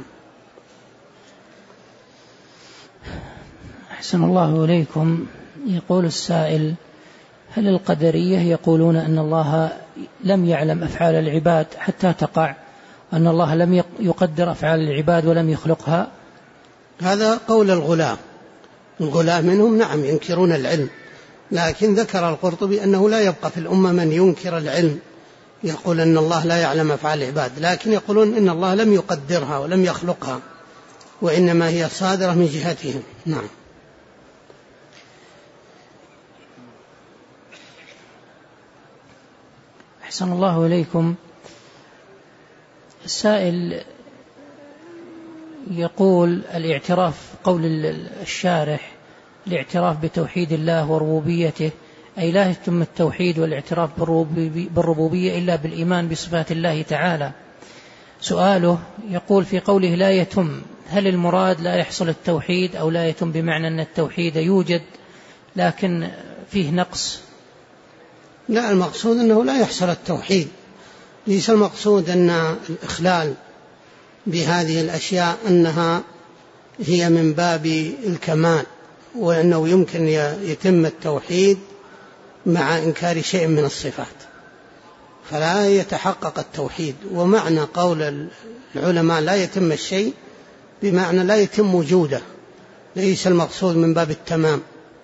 أحسن الله إليكم. يقول السائل: هل القدرية يقولون أن الله لم يعلم أفعال العباد حتى تقع، أن الله لم يقدر أفعال العباد ولم يخلقها؟ هذا قول الغلاة منهم، نعم ينكرون العلم، لكن ذكر القرطبي أنه لا يبقى في الأمة من ينكر العلم يقول أن الله لا يعلم أفعال العباد، لكن يقولون إن الله لم يقدرها ولم يخلقها، وإنما هي صادرة من جهتهم. نعم. أحسن الله إليكم. السائل يقول: الاعتراف، قول الشارح الاعتراف بتوحيد الله وربوبيته، أي لا يتم التوحيد والاعتراف بالربوبية إلا بالإيمان بصفات الله تعالى. سؤاله يقول: في قوله لا يتم، هل المراد لا يحصل التوحيد، أو لا يتم بمعنى أن التوحيد يوجد لكن فيه نقص؟ لا، المقصود أنه لا يحصل التوحيد، ليس المقصود أن الإخلال بهذه الأشياء أنها هي من باب الكمال، وأنه يمكن يتم التوحيد مع إنكار شيء من الصفات، فلا يتحقق التوحيد. ومعنى قول العلماء لا يتم الشيء بمعنى لا يتم وجوده، ليس المقصود من باب التمام.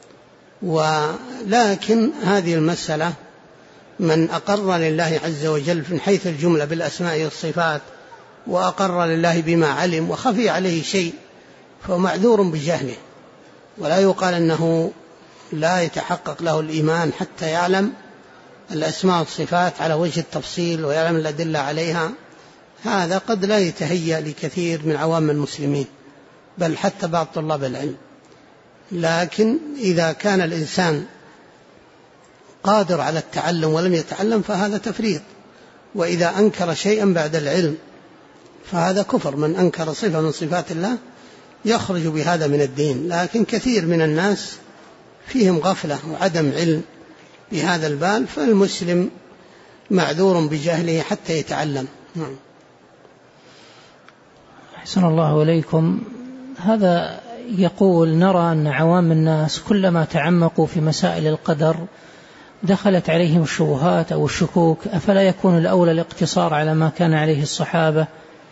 ولكن هذه المسألة من أقر لله عز وجل من حيث الجملة بالأسماء والصفات، وأقر لله بما علم وخفي عليه شيء، فهو معذور بجهله، ولا يقال أنه لا يتحقق له الإيمان حتى يعلم الأسماء والصفات على وجه التفصيل ويعلم الأدلة عليها. هذا قد لا يتهيأ لكثير من عوام المسلمين، بل حتى بعض طلاب العلم. لكن إذا كان الإنسان قادر على التعلم ولم يتعلم فهذا تفريط، وإذا أنكر شيئا بعد العلم فهذا كفر. من أنكر صفة من صفات الله يخرج بهذا من الدين. لكن كثير من الناس فيهم غفلة وعدم علم بهذا البال، فالمسلم معذور بجهله حتى يتعلم. نعم. أحسن الله إليكم. هذا يقول: نرى أن عوام الناس كلما تعمقوا في مسائل القدر دخلت عليهم الشبهات أو الشكوك، أفلا يكون الأولى الاقتصار على ما كان عليه الصحابة؟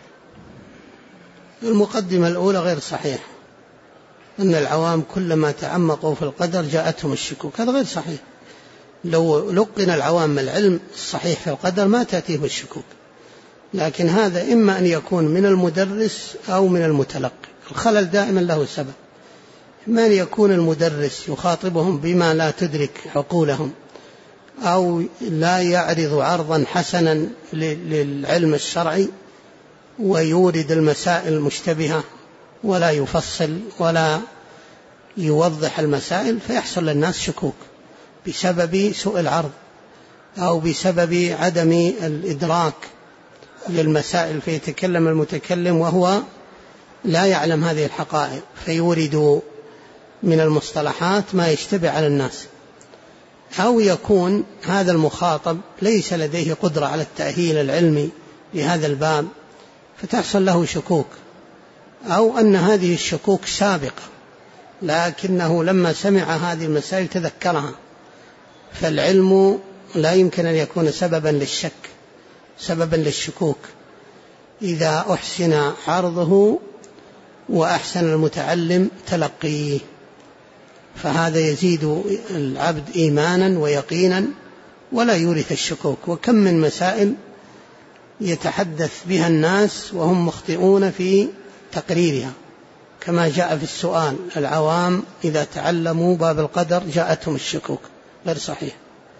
المقدمة الأولى غير صحيح، أن العوام كلما تعمقوا في القدر جاءتهم الشكوك، هذا غير صحيح. لو لقن العوام العلم الصحيح في القدر ما تأتيهم الشكوك، لكن هذا إما أن يكون من المدرس أو من المتلقي. الخلل دائما له سبب، إما أن يكون المدرس يخاطبهم بما لا تدرك عقولهم، أو لا يعرض عرضا حسنا للعلم الشرعي ويورد المسائل المشتبهة ولا يفصل ولا يوضح المسائل، فيحصل للناس شكوك بسبب سوء العرض أو بسبب عدم الإدراك للمسائل، فيتكلم المتكلم وهو لا يعلم هذه الحقائق، فيورد من المصطلحات ما يشتبه على الناس. أو يكون هذا المخاطب ليس لديه قدرة على التأهيل العلمي لهذا الباب فتحصل له شكوك، أو أن هذه الشكوك سابقة لكنه لما سمع هذه المسائل تذكرها. فالعلم لا يمكن أن يكون سببا للشك، سببا للشكوك، إذا أحسن عرضه وأحسن المتعلم تلقيه. فهذا يزيد العبد إيمانا ويقينا ولا يورث الشكوك. وكم من مسائل يتحدث بها الناس وهم مخطئون في تقريرها، كما جاء في السؤال: العوام إذا تعلموا باب القدر جاءتهم الشكوك، غير صحيح.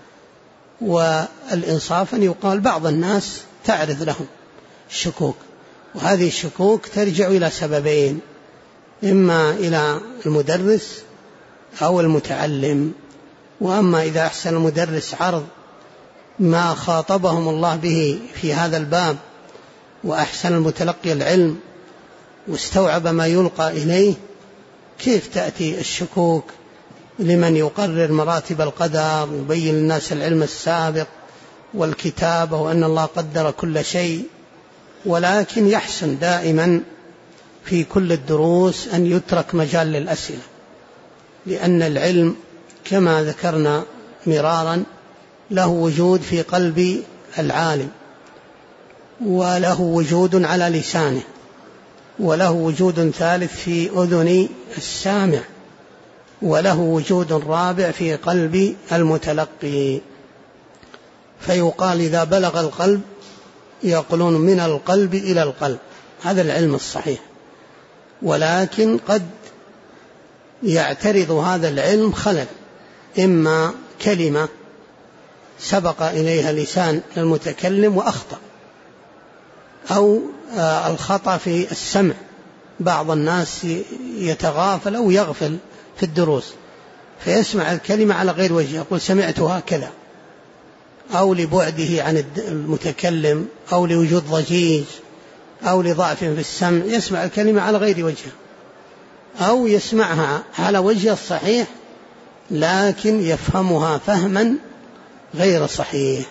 والإنصاف أن يقال بعض الناس تعرض لهم الشكوك، وهذه الشكوك ترجع إلى سببين: إما إلى المدرس أو المتعلم. وأما إذا أحسن المدرس عرض ما خاطبهم الله به في هذا الباب، وأحسن المتلقي العلم واستوعب ما يلقى إليه، كيف تأتي الشكوك لمن يقرر مراتب القدر ويبين للناس العلم السابق والكتابة وأن الله قدر كل شيء؟ ولكن يحسن دائما في كل الدروس أن يترك مجال للأسئلة، لأن العلم كما ذكرنا مرارا له وجود في قلب العالم، وله وجود على لسانه، وله وجود ثالث في أذن السامع، وله وجود رابع في قلب المتلقي. فيقال إذا بلغ القلب، يقولون من القلب إلى القلب، هذا العلم الصحيح. ولكن قد يعترض هذا العلم خلل، إما كلمة سبق إليها لسان المتكلم وأخطأ، أو الخطأ في السمع، بعض الناس يتغافل أو يغفل في الدروس فيسمع الكلمة على غير وجه، يقول سمعتها كذا، أو لبعده عن المتكلم، أو لوجود ضجيج، أو لضعف في السمع، يسمع الكلمة على غير وجه، أو يسمعها على وجه الصحيح لكن يفهمها فهما غير صحيح.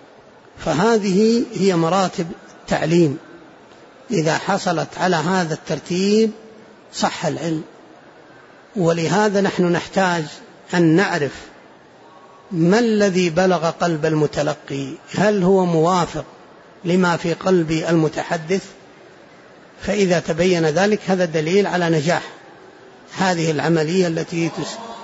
فهذه هي مراتب التعليم، إذا حصلت على هذا الترتيب صح العلم. ولهذا نحن نحتاج أن نعرف ما الذي بلغ قلب المتلقي، هل هو موافق لما في قلب المتحدث؟ فإذا تبين ذلك هذا دليل على نجاح هذه العملية التي